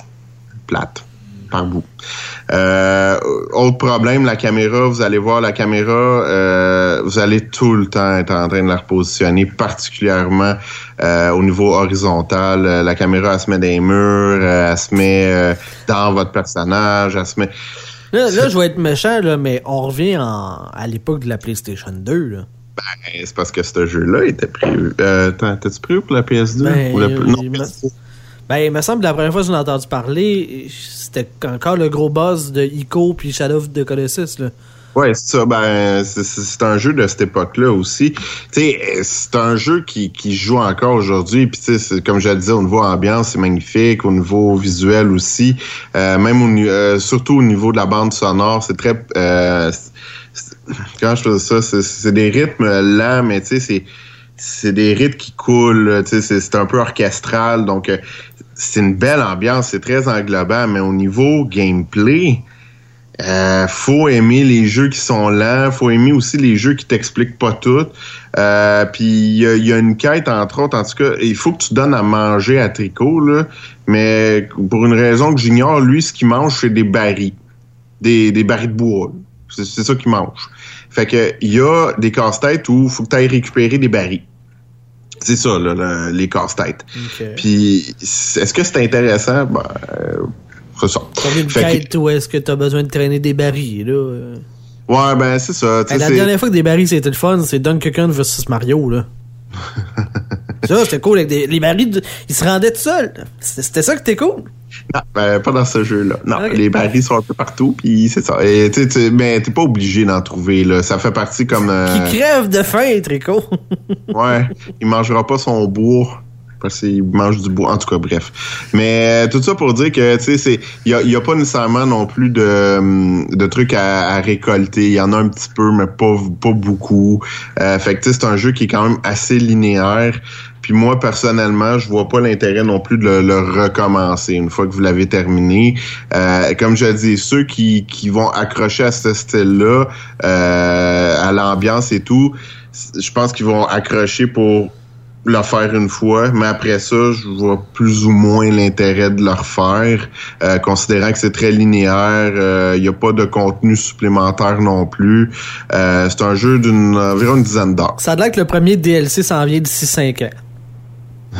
plate, par bout. Euh, autre problème, la caméra, vous allez voir la caméra, euh, vous allez tout le temps être en train de la repositionner, particulièrement euh, au niveau horizontal. Euh, la caméra, elle se met dans les murs, euh, elle se met euh, dans votre personnage, elle se met... Là, là je vais être méchant, là, mais on revient en, à l'époque de la PlayStation deux, là. Ben, c'est parce que ce jeu-là était prévu. Euh, t'as-tu prévu pour la P S deux? Ben, ou la... Non, P S deux. Ben, il me semble que la première fois que j'en ai entendu parler, c'était encore le gros buzz de Ico puis Shadow of the Colossus, là. Ouais, c'est ça. Ben, c'est, c'est un jeu de cette époque-là aussi. Tu sais, c'est un jeu qui, qui joue encore aujourd'hui. Puis, tu sais, comme je le disais, au niveau ambiance, c'est magnifique. Au niveau visuel aussi. Euh, même au, euh, surtout au niveau de la bande sonore, c'est très... Euh, c'est, comment je fais ça? C'est, c'est des rythmes lents, mais tu sais, c'est... c'est des rythmes qui coulent, tu sais, c'est, c'est un peu orchestral, donc euh, c'est une belle ambiance, c'est très englobant, mais au niveau gameplay, euh, faut aimer les jeux qui sont lents, faut aimer aussi les jeux qui t'expliquent pas tout, euh, puis il y, y a une quête, entre autres, en tout cas, il faut que tu donnes à manger à Trico, là, mais pour une raison que j'ignore, lui, ce qu'il mange, c'est des barils, des, des barils de bois, c'est, c'est ça qu'il mange. Fait que il y a des casse-têtes où il faut que tu ailles récupérer des barils. C'est ça, là, là les casse-têtes. Okay. Puis, est-ce que c'est intéressant? Ben, euh, c'est ça. T'as une quête que... où est-ce que tu as besoin de traîner des barils, là? Ouais, ben, c'est ça. Ben, la c'est... dernière fois que des barils, c'était le fun, c'est Donkey Kong versus Mario, là. Ça, c'était cool. Avec des, les barils, de, ils se rendaient tout seuls. C'était, c'était ça que c'était cool? Non, ben, pas dans ce jeu-là. Non, okay. Les barils sont un peu partout, puis c'est ça. Et, t'sais, t'sais, mais t'es pas obligé d'en trouver, là. Ça fait partie comme... Euh... Qui crève de faim, Trico. Ouais, il mangera pas son bois. Parce qu'il mange du bois. En tout cas, bref. Mais tout ça pour dire que, tu sais, c'est, il y a, y a pas nécessairement non plus de, de trucs à, à récolter. Il y en a un petit peu, mais pas, pas beaucoup. Euh, fait que, tu sais, c'est un jeu qui est quand même assez linéaire. Puis moi, personnellement, je vois pas l'intérêt non plus de le, le recommencer une fois que vous l'avez terminé. Euh, comme je dis, ceux qui, qui vont accrocher à ce style-là, euh, à l'ambiance et tout, je pense qu'ils vont accrocher pour le faire une fois, mais après ça, je vois plus ou moins l'intérêt de le refaire, euh, considérant que c'est très linéaire, il euh, n'y a pas de contenu supplémentaire non plus. Euh, c'est un jeu d'une environ une dizaine d'heures. Ça a l'air que le premier D L C s'en vient d'ici cinq ans.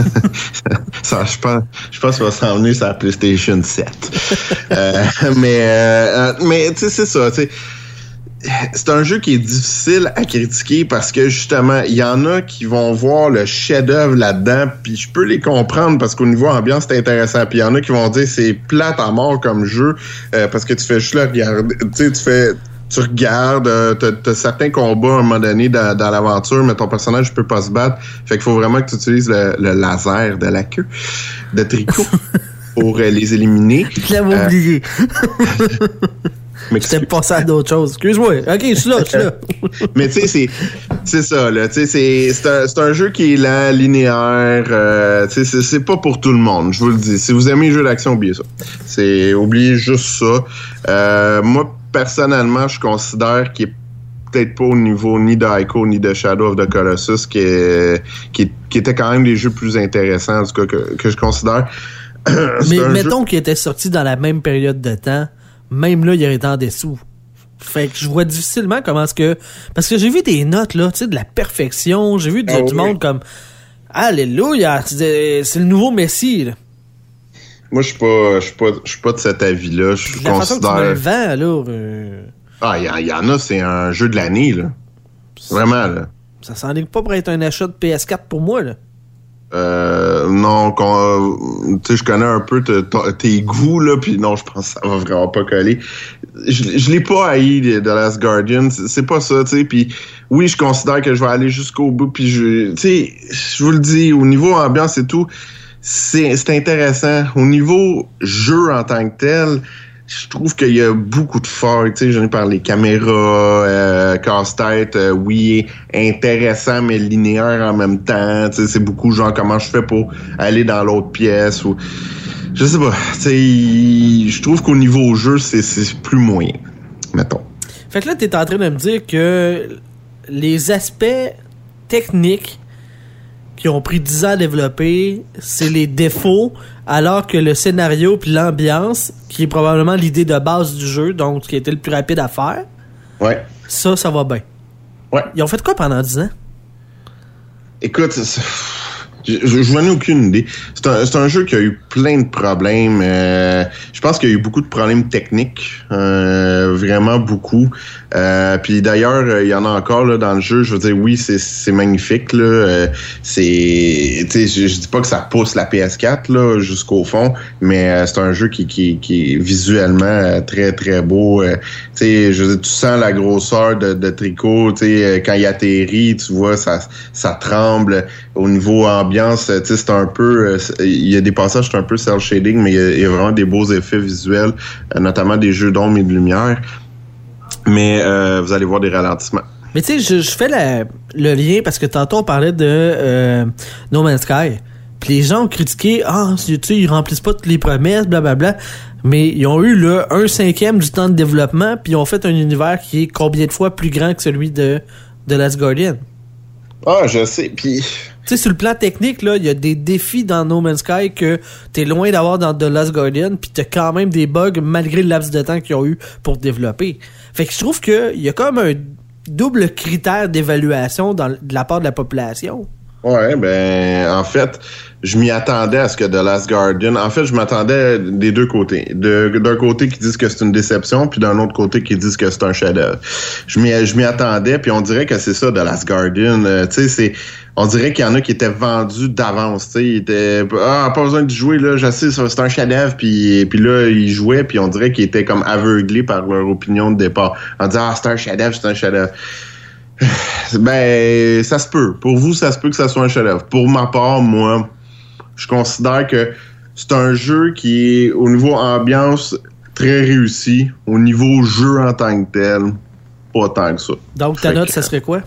ça, je pense, je pense qu'il va s'en venir sur la PlayStation sept. euh, mais, euh, mais tu sais, c'est ça, tu sais. C'est un jeu qui est difficile à critiquer parce que justement, il y en a qui vont voir le chef-d'œuvre là-dedans, puis je peux les comprendre parce qu'au niveau ambiance, c'est intéressant. Puis il y en a qui vont dire c'est plate à mort comme jeu euh, parce que tu fais juste le regarder, tu sais, tu fais, tu regardes, euh, t'as, t'as certains combats à un moment donné dans, dans l'aventure, mais ton personnage peut pas se battre. Fait qu'il faut vraiment que tu utilises le, le laser de la queue de Trico pour euh, les éliminer. Je l'avais euh, oublié. Mais j'étais passé à d'autres choses. Excuse-moi. OK, je suis là, je suis là. Mais tu sais, c'est, c'est ça, là. Tu sais, c'est, c'est, un, c'est un jeu qui est lent, linéaire. Euh, tu sais, c'est, c'est pas pour tout le monde, je vous le dis. Si vous aimez les jeux d'action, oubliez ça. C'est, oubliez juste ça. Euh, moi, personnellement, je considère qu'il est peut-être pas au niveau ni de Ico ni de Shadow of the Colossus, qui, est, qui, qui étaient quand même des jeux plus intéressants, en tout cas, que, que je considère. Mais mettons jeu... qu'il était sorti dans la même période de temps. Même là, il aurait été en dessous. Fait que je vois difficilement comment est-ce que... Parce que j'ai vu des notes, là, tu sais, de la perfection. J'ai vu du, ah, du oui. monde comme... Alléluia! C'est, c'est le nouveau Messie, là. Moi, je suis pas, je suis pas, je suis pas de cet avis-là. Je la considère... façon que tu me le vends, là... Euh... Ah, il y, y en a, c'est un jeu de l'année, là. C'est... Vraiment, là. Ça s'enligne pas pour être un achat de P S quatre pour moi, là. Euh, non, euh, tu sais, je connais un peu te, te, tes goûts, là, puis non, je pense que ça va vraiment pas coller. Je, je l'ai pas haï, The Last Guardian, c'est, c'est pas ça, tu sais, puis oui, je considère que je vais aller jusqu'au bout, puis je, tu sais, je vous le dis, au niveau ambiance et tout, c'est, c'est intéressant. Au niveau jeu en tant que tel, je trouve qu'il y a beaucoup de failles, tu sais, j'en ai parlé, caméra, euh, casse-tête, euh, oui, intéressant, mais linéaire en même temps, tu sais, c'est beaucoup genre comment je fais pour aller dans l'autre pièce, ou, je sais pas, tu sais, je trouve qu'au niveau jeu, c'est, c'est plus moyen, mettons. Fait que là, t'es en train de me dire que les aspects techniques qui ont pris dix ans à développer, c'est les défauts, alors que le scénario puis l'ambiance, qui est probablement l'idée de base du jeu, donc ce qui a été le plus rapide à faire, ouais. ça, ça va bien. Ouais. Ils ont fait quoi pendant dix ans? Écoute, c'est... Je, je, je n'en ai aucune idée. C'est un, c'est un jeu qui a eu plein de problèmes. Euh, je pense qu'il y a eu beaucoup de problèmes techniques. Euh, vraiment beaucoup. Euh, puis d'ailleurs, il y en a encore là, dans le jeu. Je veux dire, oui, c'est, c'est magnifique. Là. Euh, c'est, tu sais, je, je dis pas que ça pousse la P S quatre là, jusqu'au fond, mais euh, c'est un jeu qui, qui, qui est visuellement euh, très, très beau. Euh, tu sais, je veux dire, tu sens la grosseur de, de Trico. Tu sais, quand il atterrit, tu vois, ça, ça tremble. Au niveau ambiance, tu sais, c'est un peu... Il y a des passages, c'est un peu cel shading, mais il y, a, il y a vraiment des beaux effets visuels, euh, notamment des jeux d'ombre et de lumière. Mais euh, vous allez voir des ralentissements. Mais tu sais, je, je fais la, le lien parce que tantôt on parlait de euh, No Man's Sky. Puis les gens ont critiqué, ah, tu sais, ils remplissent pas toutes les promesses, blablabla. Mais ils ont eu là un cinquième du temps de développement, puis ils ont fait un univers qui est combien de fois plus grand que celui de The Last Guardian. Ah, je sais. Puis... Tu sais, sur le plan technique, là, il y a des défis dans No Man's Sky que t'es loin d'avoir dans The Last Guardian, puis t'as quand même des bugs malgré le laps de temps qu'ils ont eu pour développer. Fait que je trouve qu'il y a comme un double critère d'évaluation dans, de la part de la population. Ouais, ben, en fait, je m'y attendais à ce que The Last Guardian... En fait, je m'attendais des deux côtés. De, d'un côté qui disent que c'est une déception, puis d'un autre côté qui disent que c'est un chef-d'œuvre. Je m'y, je m'y attendais, puis on dirait que c'est ça, The Last Guardian. Euh, tu sais, c'est... On dirait qu'il y en a qui étaient vendus d'avance, tu sais, ils étaient ah pas besoin de jouer là, je sais c'est un chef-d'œuvre, puis puis là ils jouaient, puis on dirait qu'ils étaient comme aveuglés par leur opinion de départ, en disant ah c'est un chef-d'œuvre, c'est un chef-d'œuvre. Ben ça se peut. Pour vous ça se peut que ça soit un chef-d'œuvre. Pour ma part, moi, je considère que c'est un jeu qui est au niveau ambiance très réussi, au niveau jeu en tant que tel, pas tant que ça. Donc ta fait note, que, ça serait quoi?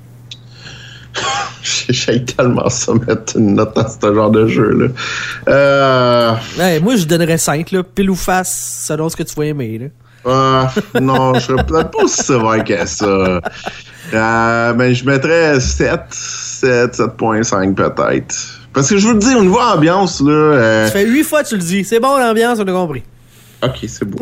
J'ai tellement ça mettre une note dans ce genre de jeu-là. Euh... Ouais, moi, je donnerais cinq, là, pile ou face, selon ce que tu vas aimer. Là. Euh, non, je serais peut-être pas aussi sévère que ça. Euh, ben, je mettrais sept, sept, sept virgule cinq peut-être. Parce que je veux te dire, au niveau ambiance, là... Euh... Ça fait huit fois que tu le dis. C'est bon, l'ambiance, on a compris. OK, c'est beau.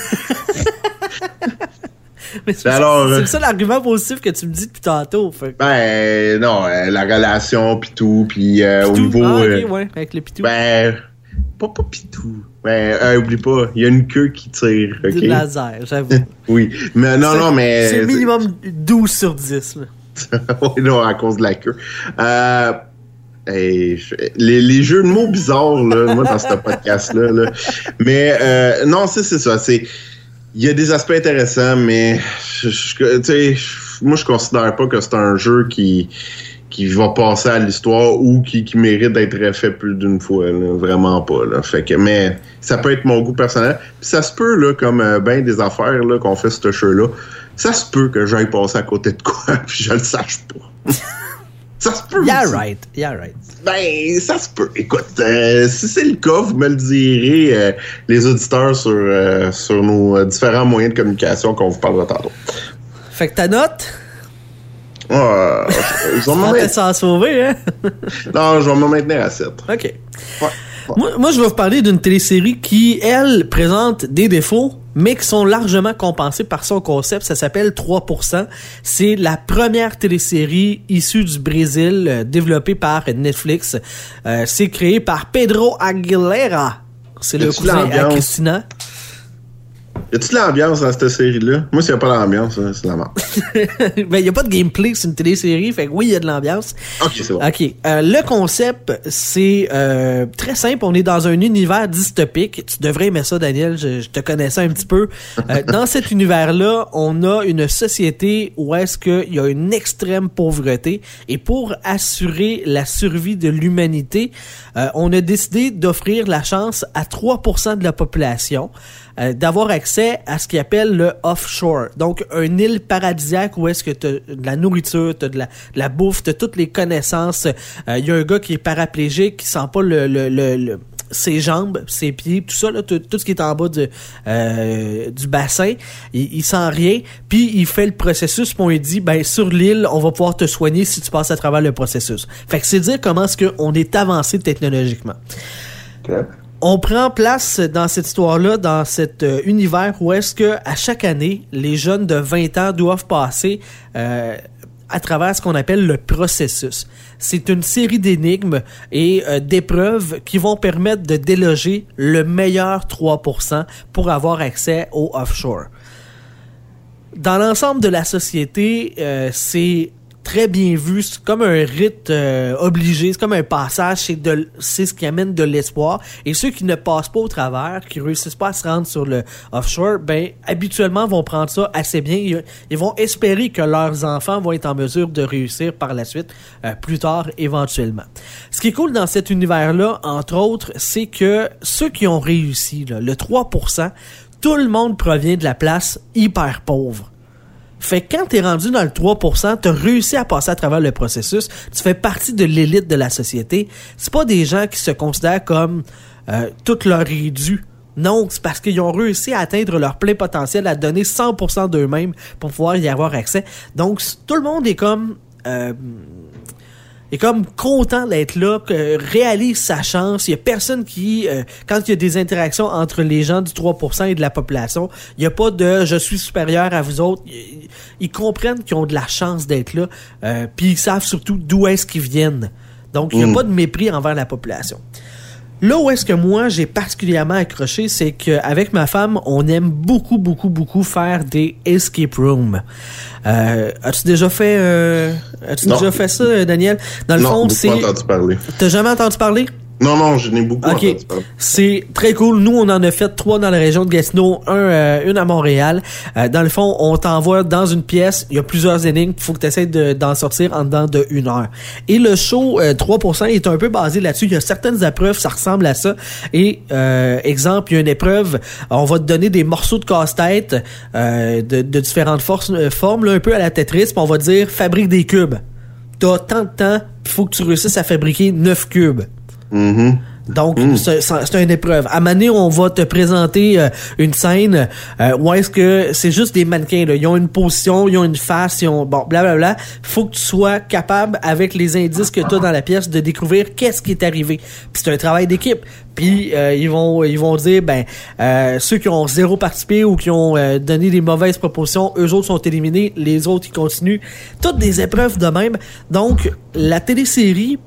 Mais c'est, alors, c'est ça l'argument positif que tu me dis depuis tantôt. Fait. Ben, non, euh, la relation, pis tout, pis euh, au niveau... Ah, ok, euh, ouais, avec le pitou. Ben, pas, pas pis tout. Ben, euh, oublie pas, il y a une queue qui tire, OK? Du laser, j'avoue. Oui, mais non, c'est, non, mais... C'est minimum douze sur dix, là. Oui, non, à cause de la queue. Euh... Hey, je, les, les jeux de mots bizarres, là, moi, dans ce podcast-là, là. Mais, euh, non, c'est, c'est ça, c'est... Il y a des aspects intéressants, mais je, je, tu sais, moi je considère pas que c'est un jeu qui qui va passer à l'histoire ou qui, qui mérite d'être refait plus d'une fois, là. Vraiment pas. Là. Fait que, mais ça peut être mon goût personnel. Puis ça se peut, là, comme euh, ben des affaires là, qu'on fait ce jeu-là, ça se peut que j'aille passer à côté de quoi, puis je le sache pas. Ça se peut. Yeah aussi. right, yeah right. Ben, ça se peut. Écoute, euh, si c'est le cas, vous me le direz, euh, les auditeurs, sur, euh, sur nos euh, différents moyens de communication qu'on vous parlera tantôt. Fait que ta note? Euh, je vais me Ça maintenir... s'en sauver, hein? Non, je vais me maintenir à sept. OK. Ouais, ouais. Moi, moi, je vais vous parler d'une télésérie qui, elle, présente des défauts, mais qui sont largement compensés par son concept. Ça s'appelle trois pour cent. C'est la première télésérie issue du Brésil, euh, développée par Netflix. Euh, c'est créé par Pedro Aguilera. C'est le Y a-tu cousin à l'ambiance? Christina. Y a-tu de l'ambiance dans cette série-là? Moi, s'il n'y a pas d'ambiance, hein, c'est la mort. Ben, il n'y a pas de gameplay, c'est une télésérie. Fait que oui, il y a de l'ambiance. OK, c'est bon. OK. Euh, le concept, c'est euh, très simple. On est dans un univers dystopique. Tu devrais aimer ça, Daniel. Je, je te connaissais un petit peu. Euh, dans cet univers-là, on a une société où est-ce qu'il y a une extrême pauvreté. Et pour assurer la survie de l'humanité, euh, on a décidé d'offrir la chance à trois pour cent de la population euh, d'avoir accès à ce qu'ils appellent le offshore. Donc, une île paradisiaque où est-ce que t'as de la nourriture, t'as de la, de la bouffe, t'as toutes les connaissances. Il euh, y a un gars qui est paraplégique, qui sent pas le, le, le, le ses jambes, ses pieds, tout ça, là, tout, tout ce qui est en bas de, euh, du bassin, il, il sent rien, puis il fait le processus, puis on lui dit, ben, sur l'île, on va pouvoir te soigner si tu passes à travers le processus. Fait que c'est dire comment est-ce qu'on est avancé technologiquement. Okay. On prend place dans cette histoire-là, dans cet euh, univers où est-ce que à chaque année, les jeunes de vingt ans doivent passer euh, à travers ce qu'on appelle le processus. C'est une série d'énigmes et euh, d'épreuves qui vont permettre de déloger le meilleur trois pour cent pour avoir accès au offshore. Dans l'ensemble de la société, euh, c'est très bien vu, c'est comme un rite euh, obligé, c'est comme un passage, c'est, de, c'est ce qui amène de l'espoir. Et ceux qui ne passent pas au travers, qui réussissent pas à se rendre sur le offshore, ben habituellement vont prendre ça assez bien. Ils, ils vont espérer que leurs enfants vont être en mesure de réussir par la suite, euh, plus tard éventuellement. Ce qui est cool dans cet univers-là, entre autres, c'est que ceux qui ont réussi, là, le trois pour cent, tout le monde provient de la place hyper pauvre. Fait que quand t'es rendu dans le trois pour cent, t'as réussi à passer à travers le processus, tu fais partie de l'élite de la société. C'est pas des gens qui se considèrent comme euh, tout leur est dû. Non, c'est parce qu'ils ont réussi à atteindre leur plein potentiel, à donner cent pour cent d'eux-mêmes pour pouvoir y avoir accès. Donc, tout le monde est comme... Euh, est comme content d'être là, que réalise sa chance. Il y a personne qui, euh, quand il y a des interactions entre les gens du trois pour cent et de la population, il y a pas de « je suis supérieur à vous autres ». Ils, ils comprennent qu'ils ont de la chance d'être là, euh, puis ils savent surtout d'où est-ce qu'ils viennent. Donc, il n'y a mmh. pas de mépris envers la population. Là où est-ce que moi, j'ai particulièrement accroché, c'est qu'avec ma femme, on aime beaucoup, beaucoup, beaucoup faire des escape rooms. Euh, as-tu déjà fait, euh, as-tu déjà fait ça, Daniel? Dans le non, fond, c'est... Non, pas entendu parler. T'as jamais entendu parler? Non, non, je n'ai beaucoup okay. entendu parler. C'est très cool. Nous, on en a fait trois dans la région de Gatineau, un, euh, une à Montréal. Euh, dans le fond, on t'envoie dans une pièce, il y a plusieurs énigmes, il faut que tu essaies de, d'en sortir en dedans de une heure. Et le show euh, trois pour cent est un peu basé là-dessus. Il y a certaines épreuves, ça ressemble à ça. Et, euh, exemple, il y a une épreuve, on va te donner des morceaux de casse-tête euh, de, de différentes forces, euh, formes, là, un peu à la Tetris, puis on va te dire, fabrique des cubes. T'as tant de temps, il faut que tu réussisses à fabriquer neuf cubes. Mm-hmm. Donc, mm. c'est, c'est une épreuve. À un moment donné, on va te présenter euh, une scène euh, où est-ce que c'est juste des mannequins, là. Ils ont une position, ils ont une face, ils ont... Bon, blablabla. Faut que tu sois capable, avec les indices que tu as dans la pièce, de découvrir qu'est-ce qui est arrivé. Puis c'est un travail d'équipe. Puis euh, ils vont ils vont dire, ben, euh, ceux qui ont zéro participé ou qui ont euh, donné des mauvaises propositions, eux autres sont éliminés, les autres, ils continuent. Toutes des épreuves de même. Donc, la télésérie...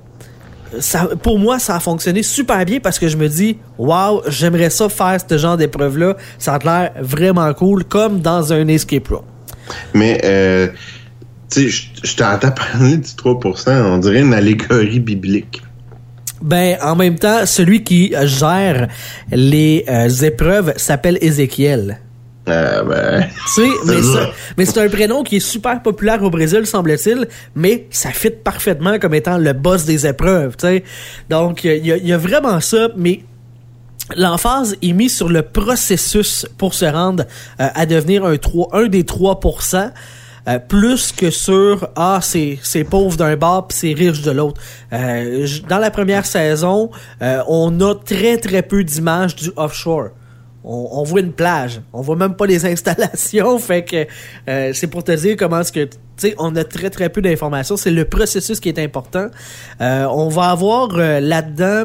Ça, pour moi, ça a fonctionné super bien parce que je me dis, wow, j'aimerais ça faire ce genre d'épreuve-là. Ça a l'air vraiment cool, comme dans un escape room. Mais, euh, tu sais, je, je t'entends parler du trois pour cent, on dirait une allégorie biblique. Ben, en même temps, celui qui gère les euh, épreuves s'appelle Ézéchiel. Euh, ben, tu sais, mais, ça, mais c'est un prénom qui est super populaire au Brésil, semble-t-il, mais ça fit parfaitement comme étant le boss des épreuves, tu sais. Donc, il y, y a vraiment ça, mais l'emphase est mise sur le processus pour se rendre euh, à devenir un, trois, un des trois pour cent. Euh, plus que sur ah c'est c'est pauvre d'un bord puis c'est riche de l'autre. Euh, dans la première saison, euh, on a très très peu d'images du offshore. On, on voit une plage, on voit même pas les installations, fait que euh, c'est pour te dire comment est-ce que, tu sais, on a très très peu d'informations. C'est le processus qui est important. Euh, on va avoir euh, là-dedans,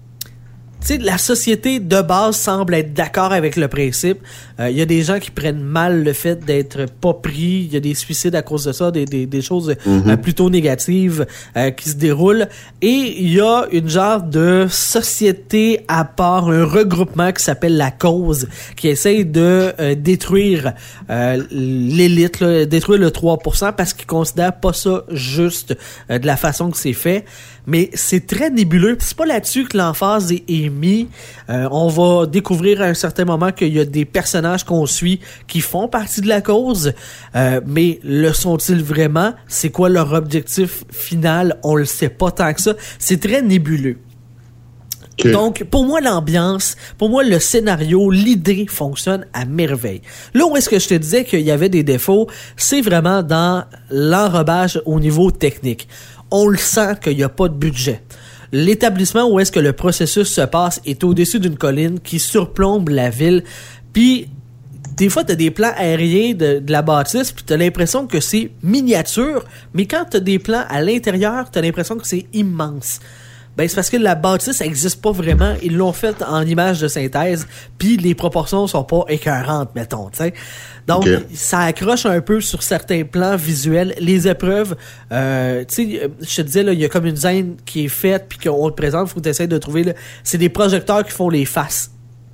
tu sais, la société de base semble être d'accord avec le principe. Il euh, y a des gens qui prennent mal le fait d'être pas pris. Il y a des suicides à cause de ça, des, des, des choses mm-hmm. euh, plutôt négatives euh, qui se déroulent. Et il y a une genre de société à part, un regroupement qui s'appelle La Cause, qui essaye de euh, détruire euh, l'élite, là, détruire le trois pour cent parce qu'ils considèrent pas ça juste euh, de la façon que c'est fait. Mais c'est très nébuleux. C'est pas là-dessus que l'emphase est, est mis. Euh, on va découvrir à un certain moment qu'il y a des personnages qu'on suit qui font partie de la cause. Euh, mais le sont-ils vraiment? C'est quoi leur objectif final? On le sait pas tant que ça. C'est très nébuleux. Okay. Donc, pour moi, l'ambiance, pour moi, le scénario, l'idée fonctionne à merveille. Là où est-ce que je te disais qu'il y avait des défauts, c'est vraiment dans l'enrobage au niveau technique. On le sent qu'il n'y a pas de budget. L'établissement où est-ce que le processus se passe est au-dessus d'une colline qui surplombe la ville. Puis, des fois, tu as des plans aériens de, de la bâtisse, puis tu as l'impression que c'est miniature, mais quand tu as des plans à l'intérieur, tu as l'impression que c'est immense. Ben, c'est parce que la bâtisse, ça n'existe pas vraiment. Ils l'ont faite en image de synthèse, puis les proportions sont pas écœurantes, mettons, tu sais. Donc, okay. ça accroche un peu sur certains plans visuels. Les épreuves, euh, tu sais, je te disais, là, il y a comme une scène qui est faite, puis qu'on te présente, il faut que tu essaies de trouver, là, c'est des projecteurs qui font les faces.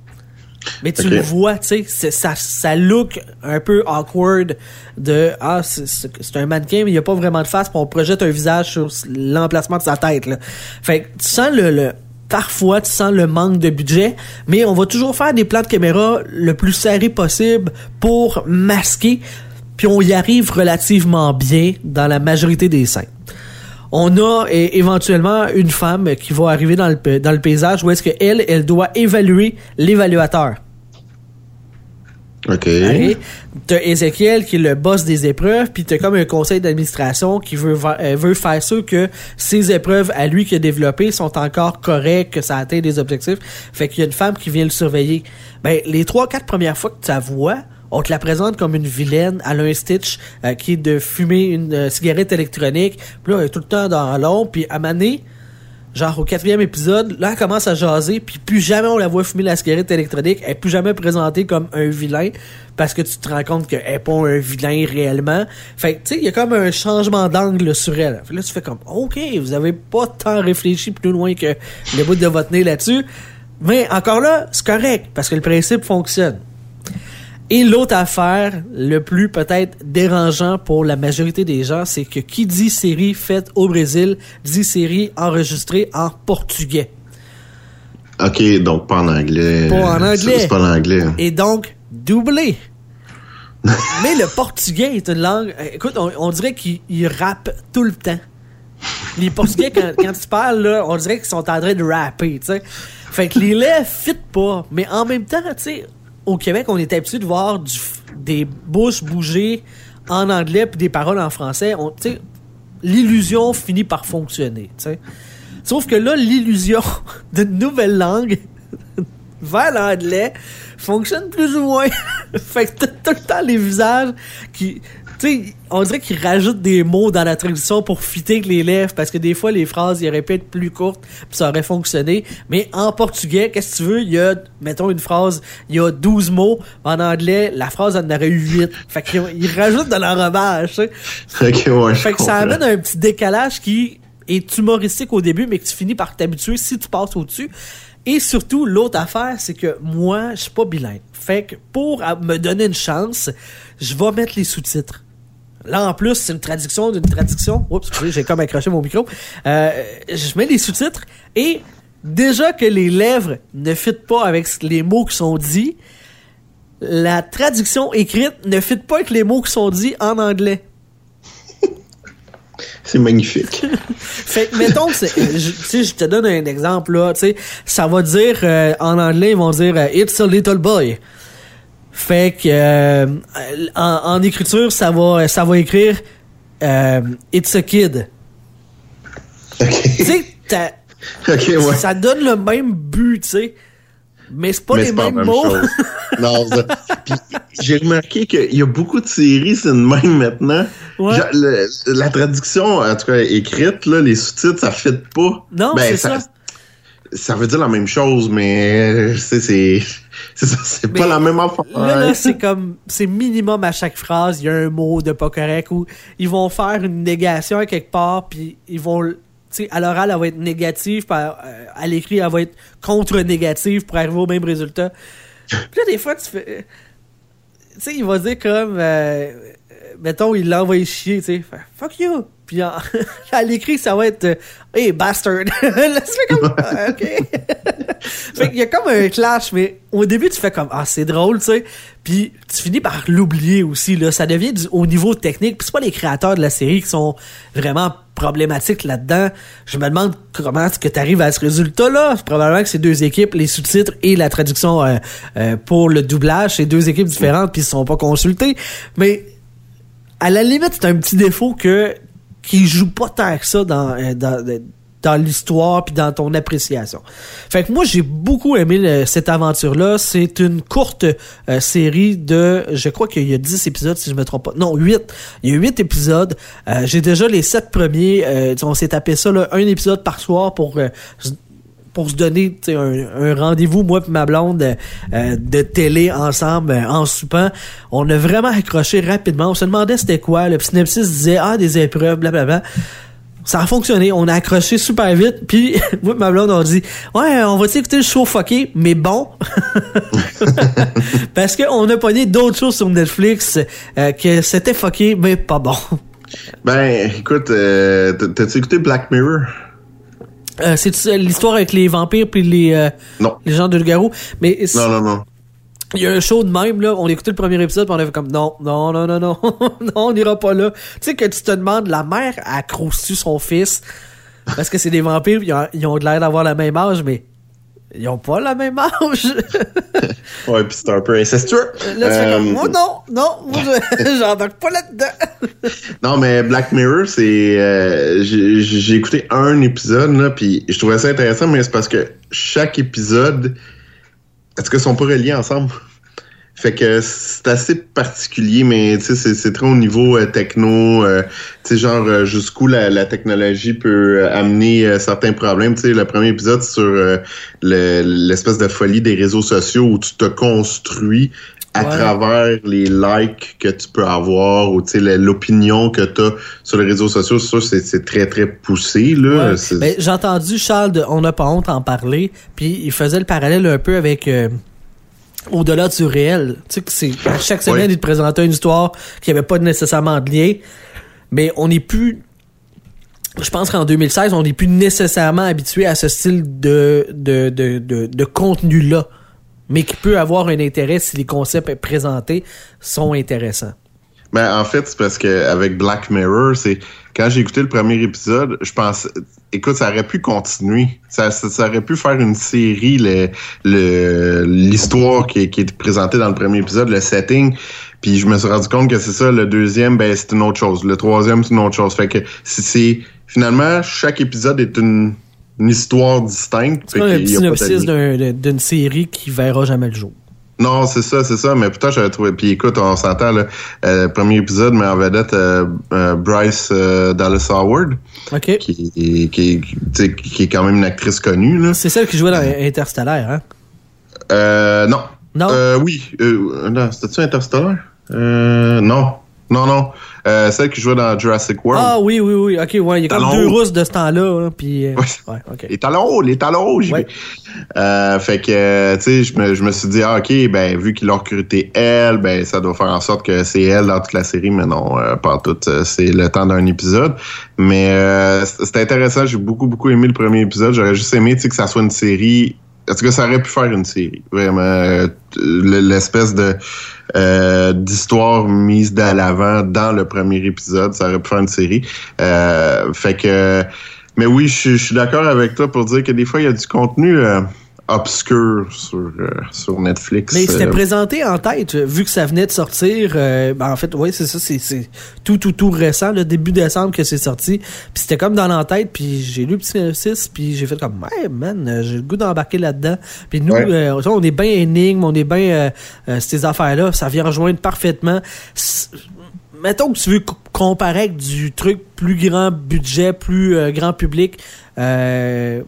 Mais tu okay. le vois, tu sais, ça, ça look un peu awkward de ah c'est, c'est un mannequin mais il y a pas vraiment de face, puis on projette un visage sur l'emplacement de sa tête là. Fait que tu sens le, le parfois tu sens le manque de budget, mais on va toujours faire des plans de caméra le plus serré possible pour masquer, puis on y arrive relativement bien dans la majorité des scènes. On a é- éventuellement une femme qui va arriver dans le, dans le paysage où est-ce qu'elle, elle doit évaluer l'évaluateur. OK. Okay. T'as Ézéchiel qui est le boss des épreuves, puis t'as comme un conseil d'administration qui veut, euh, veut faire sûr que ces épreuves à lui qu'il a développées sont encore correctes, que ça atteint des objectifs. Fait qu'il y a une femme qui vient le surveiller. Ben, les trois, quatre premières fois que tu la vois, on te la présente comme une vilaine, elle a un Stitch euh, qui est de fumer une euh, cigarette électronique, puis là, elle est tout le temps dans l'ombre, puis à maner, genre au quatrième épisode, là, elle commence à jaser, puis plus jamais on la voit fumer la cigarette électronique, elle est plus jamais présentée comme un vilain, parce que tu te rends compte qu'elle est pas un vilain réellement. Fait que, tu sais, il y a comme un changement d'angle sur elle. Fait que là, tu fais comme, OK, vous avez pas tant réfléchi plus loin que le bout de votre nez là-dessus, mais encore là, c'est correct, parce que le principe fonctionne. Et l'autre affaire, le plus peut-être dérangeant pour la majorité des gens, c'est que qui dit série faite au Brésil, dit série enregistrée en portugais. OK, donc pas en anglais. Pas en anglais. C'est, c'est pas en anglais. Et donc, doublé. Mais le portugais est une langue... Écoute, on, on dirait qu'ils ils rappent tout le temps. Les Portugais, quand, quand tu parles, là, on dirait qu'ils sont en train de rapper, tu sais. Fait que les lèvres fit pas. Mais en même temps, tu sais... Au Québec, on est habitué de voir du, des bouches bouger en anglais puis des paroles en français. On, l'illusion finit par fonctionner. T'sais. Sauf que là, l'illusion d'une nouvelle langue vers l'anglais fonctionne plus ou moins. Fait que t'as tout le temps les visages qui... Tu sais, on dirait qu'ils rajoutent des mots dans la traduction pour fitter avec les lèvres, parce que des fois, les phrases, ils auraient pu être plus courtes, puis ça aurait fonctionné. Mais en portugais, qu'est-ce que tu veux? Il y a, mettons, une phrase, il y a douze mots. En anglais, la phrase, en aurait eu huit. Fait qu'ils ils rajoutent de l'enrobage, tu sais. Okay, ouais, fait que ça amène un petit décalage qui est humoristique au début, mais que tu finis par t'habituer si tu passes au-dessus. Et surtout, l'autre affaire, c'est que moi, je suis pas bilingue. Fait que pour me donner une chance, je vais mettre les sous-titres. Là, en plus, c'est une traduction d'une traduction. Oups, excusez, j'ai comme accroché mon micro. Euh, je mets les sous-titres et déjà que les lèvres ne fitent pas avec les mots qui sont dits, la traduction écrite ne fit pas avec les mots qui sont dits en anglais. C'est magnifique. Fait que, mettons que c'est, je, tu sais, je te donne un exemple, là, tu sais, ça va dire, euh, en anglais, ils vont dire euh, « It's a little boy ». Fait que, euh, en, en écriture, ça va, ça va écrire euh, « It's a kid ». OK. Tu sais, t'as, okay, ouais. ça donne le même but, tu sais. Mais c'est pas mais les c'est mêmes pas mots. Même non, ça... Puis, j'ai remarqué qu'il y a beaucoup de séries, c'est de même maintenant. Ouais. Genre, le, la traduction, en tout cas écrite, là, les sous-titres, ça fit pas. Non, ben, c'est ça, ça. Ça veut dire la même chose, mais c'est c'est c'est, ça, c'est pas la même affaire. Là, là, c'est comme c'est minimum à chaque phrase, il y a un mot de pas correct ou ils vont faire une négation à quelque part, puis ils vont, tu sais, à l'oral, elle va être négative, puis à, à l'écrit, elle va être contre-négative pour arriver au même résultat. Puis là, des fois, tu fais... Tu sais, il va dire comme... Euh, mettons, il l'envoie chier, tu sais. « Fuck you! » Puis en, à l'écrit, ça va être « Hey, bastard! » Là, tu fais comme... Ah, OK. Fait qu'il y a comme un clash, mais au début, tu fais comme « Ah, c'est drôle, tu sais. » Puis tu finis par l'oublier aussi, là. Ça devient du, au niveau technique. Puis c'est pas les créateurs de la série qui sont vraiment problématiques là-dedans. Je me demande comment est-ce que tu arrives à ce résultat-là. C'est probablement que c'est deux équipes, les sous-titres et la traduction euh, euh, pour le doublage. C'est deux équipes différentes, puis ils se sont pas consultés. Mais à la limite, c'est un petit défaut que qui joue pas tant que ça dans, dans, dans l'histoire puis dans ton appréciation. Fait que moi, j'ai beaucoup aimé le, cette aventure-là. C'est une courte euh, série de... Je crois qu'il y a dix épisodes, si je me trompe pas. Non, huit. Il y a huit épisodes. Euh, j'ai déjà les sept premiers. Euh, on s'est tapé ça, là, un épisode par soir pour... Euh, pour se donner un, un rendez-vous, moi et ma blonde, euh, de télé ensemble, euh, en soupant. On a vraiment accroché rapidement. On se demandait c'était quoi. Le synopsis disait « Ah, des épreuves, blablabla ». Ça a fonctionné. On a accroché super vite. Puis, moi et ma blonde, on dit « Ouais, on va écouter le show fucké, mais bon. » Parce qu'on a pogné d'autres choses sur Netflix euh, que c'était fucké, mais pas bon. Ben, écoute, euh, t'as-tu écouté Black Mirror? Euh, c'est l'histoire avec les vampires puis les euh, non. les gens de loup-garou. Mais non, non, non. Il y a un show de même, là. On écoutait le premier épisode puis on avait comme non, non, non, non, non, non, on n'ira pas là. Tu sais que tu te demandes, la mère a croussu son fils parce que c'est des vampires, ils ont, ils ont l'air d'avoir la même âge, mais ils ont pas la même âge. Ouais, pis c'est un peu incestueux. Là, tu fais comme, moi, non, non, moi, j'embarque pas là-dedans. Non, mais Black Mirror, c'est... Euh, j'ai, j'ai écouté un épisode, là, pis je trouvais ça intéressant, mais c'est parce que chaque épisode... Est-ce qu'ils sont pas reliés ensemble? Fait que c'est assez particulier, mais tu sais, c'est, c'est très au niveau euh, techno, euh, tu sais, genre euh, jusqu'où la, la technologie peut amener euh, certains problèmes. Tu sais, le premier épisode sur euh, le, l'espèce de folie des réseaux sociaux où tu te construis à ouais. travers les likes que tu peux avoir ou tu sais l'opinion que tu as sur les réseaux sociaux. C'est sûr, c'est, c'est très, très poussé. Là. Ouais. Ben, j'ai entendu Charles de On n'a pas honte en parler, puis il faisait le parallèle un peu avec... Euh, au-delà du réel. Tu sais que c'est à chaque semaine, oui. il te présentait une histoire qui avait pas nécessairement de lien, mais on n'est plus... Je pense qu'en deux mille seize, on n'est plus nécessairement habitué à ce style de, de, de, de, de contenu-là, mais qui peut avoir un intérêt si les concepts présentés sont intéressants. Ben, en fait, c'est parce que avec Black Mirror, c'est quand j'ai écouté le premier épisode, je pense, écoute, ça aurait pu continuer. Ça, ça, ça aurait pu faire une série, le, le, l'histoire qui, qui est présentée dans le premier épisode, le setting. Puis je me suis rendu compte que c'est ça. Le deuxième, ben, c'est une autre chose. Le troisième, c'est une autre chose. Fait que c'est, c'est finalement, chaque épisode est une, une histoire distincte. C'est comme un petit synopsis d'un, d'une série qui verra jamais le jour. Non, c'est ça, c'est ça. Mais putain, j'avais trouvé. Puis écoute, on s'entend là. Euh, premier épisode, mais en vedette euh, euh, Bryce euh, Dallas Howard, okay. qui, qui, qui, qui est quand même une actrice connue là. C'est celle qui jouait dans Interstellar, hein? Euh, non. Non. Euh, oui. Euh, non, c'était-tu Interstellar? Euh, non. Non, non. Euh, celle qui jouait dans Jurassic World. Ah oui, oui, oui. OK, ouais. Il y a comme talons deux Russes de ce temps-là. Hein, puis, euh, ouais. ouais, OK. Les talons hauts, les talons hauts, j'y ouais. vais. Euh, fait que, tu sais, je me, je me suis dit, ah, OK, ben, vu qu'il a recruté elle, ben, ça doit faire en sorte que c'est elle dans toute la série, mais non, euh, pas tout. C'est le temps d'un épisode. Mais euh, c'est intéressant. J'ai beaucoup, beaucoup aimé le premier épisode. J'aurais juste aimé, tu sais, que ça soit une série... Est-ce que ça aurait pu faire une série? Vraiment, euh, l'espèce de euh, d'histoire mise de l'avant dans le premier épisode, ça aurait pu faire une série. Euh, fait que, mais oui, je suis d'accord avec toi pour dire que des fois il y a du contenu euh, obscur sur euh, sur Netflix. Mais c'était euh, présenté en tête, vu que ça venait de sortir. Euh, ben en fait, oui, c'est ça, c'est, c'est tout, tout, tout récent, le début décembre que c'est sorti. Puis c'était comme dans l'entête, puis j'ai lu le petit synopsis, puis j'ai fait comme, ouais, man, j'ai le goût d'embarquer là-dedans. Puis nous, ouais. euh, on est bien énigme, on est bien euh, euh, ces affaires-là, ça vient rejoindre parfaitement. C'est, mettons que tu veux comparer avec du truc plus grand budget, plus euh, grand public. Euh,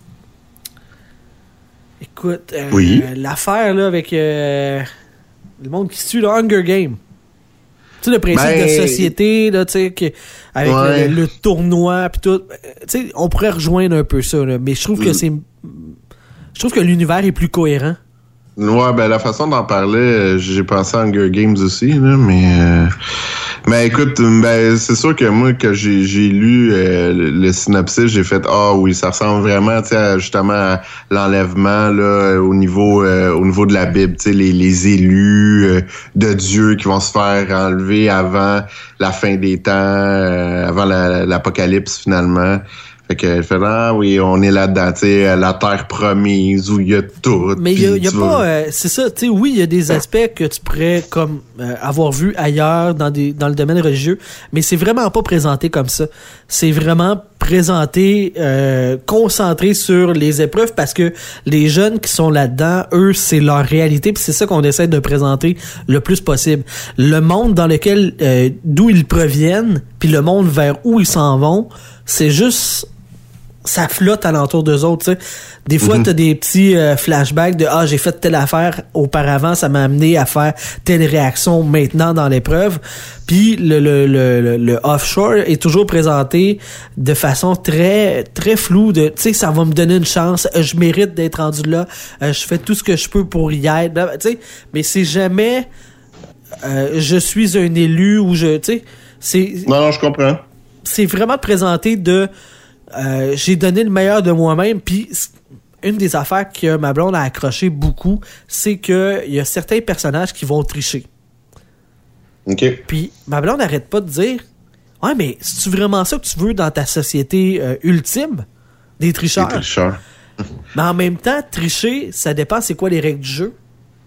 Écoute, euh, oui. l'affaire là avec euh, le monde qui se tue, le Hunger Game. Tu sais, le principe ben... de société, là, tu sais, que, avec ouais. le, le tournoi pis tout. Tu sais, on pourrait rejoindre un peu ça, là, mais je trouve mm. que c'est. Je trouve que l'univers est plus cohérent. Ouais, ben la façon d'en parler, j'ai pensé à Hunger Games aussi, là, mais euh, mais écoute, ben c'est sûr que moi que j'ai j'ai lu euh, le, le synopsis, j'ai fait ah oui, ça ressemble vraiment, tu sais, justement à l'enlèvement là au niveau euh, au niveau de la Bible, tu sais, les les élus euh, de Dieu qui vont se faire enlever avant la fin des temps, euh, avant la, l'apocalypse finalement. Fait que, fait, ah oui, on est là-dedans, tu sais, la terre promise où il y a tout. Mais il y a, y a pas, euh, c'est ça, tu sais, oui, il y a des aspects que tu pourrais comme euh, avoir vu ailleurs dans des dans le domaine religieux, mais c'est vraiment pas présenté comme ça. C'est vraiment présenté, euh, concentré sur les épreuves parce que les jeunes qui sont là-dedans, eux, c'est leur réalité, puis c'est ça qu'on essaie de présenter le plus possible. Le monde dans lequel, euh, d'où ils proviennent, puis le monde vers où ils s'en vont, c'est juste ça flotte alentour d'eux autres, tu sais. Des fois, mm-hmm. t'as des petits euh, flashbacks de « Ah, j'ai fait telle affaire auparavant, ça m'a amené à faire telle réaction maintenant dans l'épreuve. » Puis le, le, le, le offshore est toujours présenté de façon très très floue. Tu sais, ça va me donner une chance, je mérite d'être rendu là, je fais tout ce que je peux pour y être, tu sais. Mais c'est jamais euh, je suis un élu ou je... Tu sais, c'est... Non, non, je comprends. C'est vraiment présenté de... Euh, j'ai donné le meilleur de moi-même, puis une des affaires que ma blonde a accroché beaucoup, c'est que il y a certains personnages qui vont tricher. OK. Puis ma blonde n'arrête pas de dire « Ouais, mais c'est-tu vraiment ça que tu veux dans ta société euh, ultime? Des tricheurs? » Des tricheurs. Mais en même temps, tricher, ça dépend c'est quoi les règles du jeu.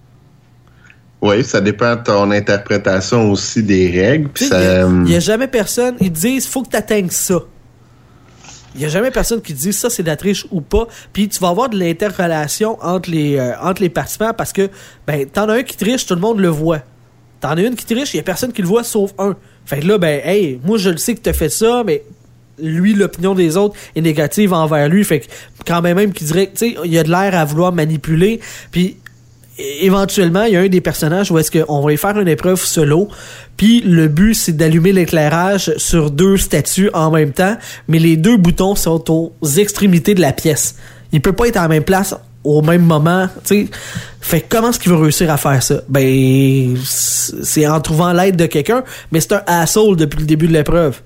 Oui, ça dépend de ton interprétation aussi des règles. Il n'y a, a jamais personne, ils disent « Faut que tu atteignes ça. » il y a jamais personne qui dit ça c'est de la triche ou pas. Puis tu vas avoir de l'interrelation entre les euh, entre les participants parce que ben t'en as un qui triche, tout le monde le voit. T'en as une qui triche, il y a personne qui le voit sauf un. Fait que là ben hey, moi je le sais que t'as fait ça, mais lui l'opinion des autres est négative envers lui. Fait que quand même même qu'il dirait, tu sais, il y a de l'air à vouloir manipuler. Puis éventuellement, il y a un des personnages où est-ce qu'on va lui faire une épreuve solo, puis le but, c'est d'allumer l'éclairage sur deux statues en même temps, mais les deux boutons sont aux extrémités de la pièce. Il peut pas être à la même place au même moment, tu sais. Fait comment est-ce qu'il veut réussir à faire ça? Ben, c'est en trouvant l'aide de quelqu'un, mais c'est un asshole depuis le début de l'épreuve.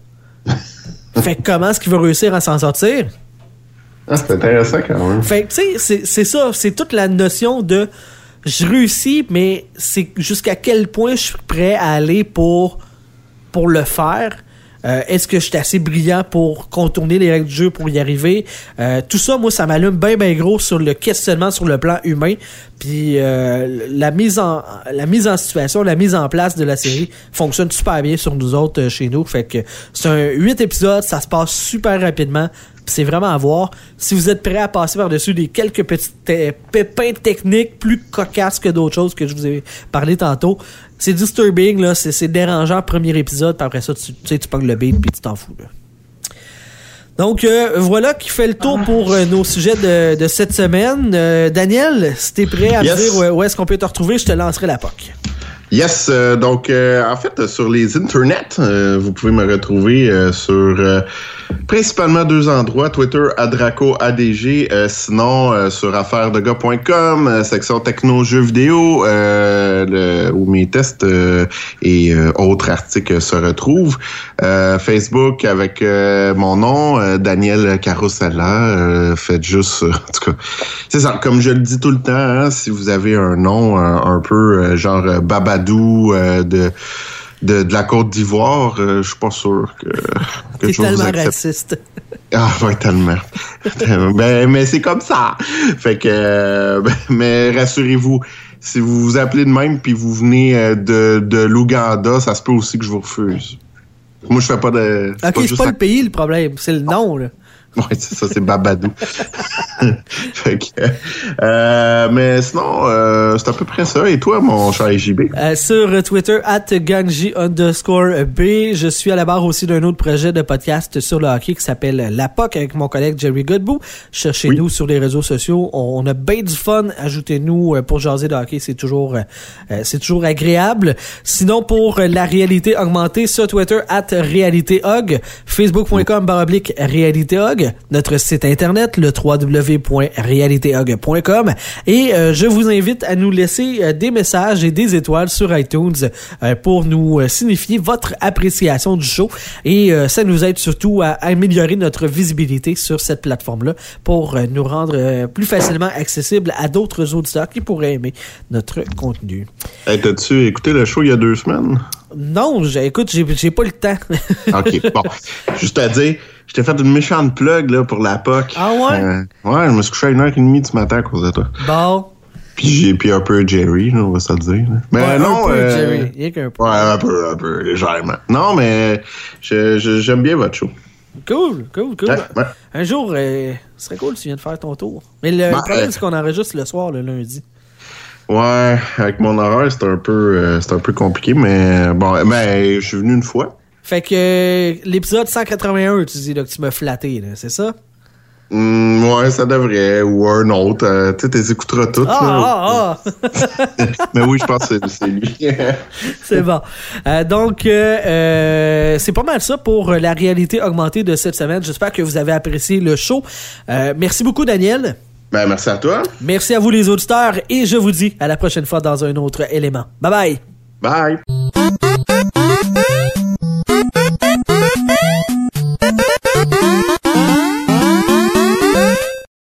Fait comment est-ce qu'il veut réussir à s'en sortir? Ah, c'est intéressant quand même. Fait tu sais, c'est, c'est ça, c'est toute la notion de je réussis, mais c'est jusqu'à quel point je suis prêt à aller pour, pour le faire. Euh, est-ce que je suis assez brillant pour contourner les règles du jeu pour y arriver? Euh, tout ça, moi, ça m'allume bien, bien gros sur le questionnement sur le plan humain. Puis euh, la mise en la mise en situation, la mise en place de la série fonctionne super bien sur nous autres euh, chez nous. Fait que c'est un huit épisodes, ça se passe super rapidement. C'est vraiment à voir. Si vous êtes prêt à passer par-dessus des quelques petits te- pépins techniques plus cocasses que d'autres choses que je vous ai parlé tantôt, c'est disturbing, là, c'est, c'est dérangeant premier épisode, puis après ça, tu, tu sais, tu pognes le beat, puis tu t'en fous, là. Donc, euh, voilà qui fait le tour pour euh, nos sujets de, de cette semaine. Euh, Daniel, si t'es prêt à Yes. me dire où, où est-ce qu'on peut te retrouver, je te lancerai la P O C. Yes, euh, donc euh, en fait sur les internets, euh, vous pouvez me retrouver euh, sur euh, principalement deux endroits, Twitter à Draco A D G, euh, sinon euh, sur affaires de gars point com, euh, section techno jeux vidéo, euh, le, où mes tests euh, et euh, autres articles se retrouvent. Euh, Facebook avec euh, mon nom, euh, Daniel Carosella. Euh, faites juste, euh, en tout cas, c'est ça. Comme je le dis tout le temps, hein, si vous avez un nom un, un peu euh, genre euh, Babadou euh, de, de de la Côte d'Ivoire, euh, je suis pas sûr que, que T'es je vais vous tellement accepter. raciste. Ah ouais, tellement. ben, mais c'est comme ça. Fait que, euh, ben, mais rassurez-vous, si vous vous appelez de même puis vous venez euh, de de l'Ouganda, ça se peut aussi que je vous refuse. Moi, je fais pas de. Ok, pas c'est juste pas à- le pays le problème, c'est le nom, là. Ouais, c'est ça, c'est Babadou. Fait que, euh, mais sinon, euh, c'est à peu près ça. Et toi, mon cher J B? Euh, sur Twitter, at Ganji underscore B. Je suis à la barre aussi d'un autre projet de podcast sur le hockey qui s'appelle La P O C avec mon collègue Jerry Godbout. Cherchez-nous Oui. sur les réseaux sociaux. On a bien du fun. Ajoutez-nous euh, pour jaser de hockey. C'est toujours, euh, c'est toujours agréable. Sinon, pour euh, la réalité augmentée, sur Twitter, at RéalitéOg, Facebook.com baroblique RéalitéOg, notre site internet, le w w w point réalitéog point com. Et euh, je vous invite à nous laisser euh, des messages et des étoiles sur iTunes euh, pour nous euh, signifier votre appréciation du show. Et euh, ça nous aide surtout à améliorer notre visibilité sur cette plateforme-là pour euh, nous rendre euh, plus facilement accessible à d'autres auditeurs qui pourraient aimer notre contenu. Hey, t'as-tu écouté le show il y a deux semaines? Non, j'ai- écoute, j'ai, j'ai pas le temps. OK, bon. Juste à dire, je t'ai fait une méchante plug là, pour la P O C. Ah ouais? Euh, ouais, je me suis couché à une heure et demie du matin à cause de toi. Bon. Puis j'ai puis un peu Jerry, là, on va se le dire. Là. Mais Ouais, non, un peu, euh, Jerry. Rien qu'un peu. Ouais, un peu, un peu, légèrement. Non, mais je, je, j'aime bien votre show. Cool, cool, cool. Ouais, ouais. Un jour, euh, ce serait cool si tu viens de faire ton tour. Mais le Ben, problème, euh, c'est qu'on enregistre le soir, le lundi. Ouais, avec mon horaire, c'est un peu, euh, c'est un peu compliqué, mais bon, mais je suis venu une fois. Fait que euh, l'épisode cent quatre-vingt-un, tu dis là, que tu m'as flatté, là, c'est ça? Hum, ouais, ça devrait, ou un autre. Euh, tu sais, t'es écouteras toutes. là. Ah, ah, ah! Mais oui, je pense que c'est, c'est lui. C'est bon. Euh, donc, euh, euh, c'est pas mal ça pour la réalité augmentée de cette semaine. J'espère que vous avez apprécié le show. Euh, merci beaucoup, Daniel. Ben, merci à toi. Merci à vous, les auditeurs. Et je vous dis à la prochaine fois dans un autre élément. Bye bye! Bye.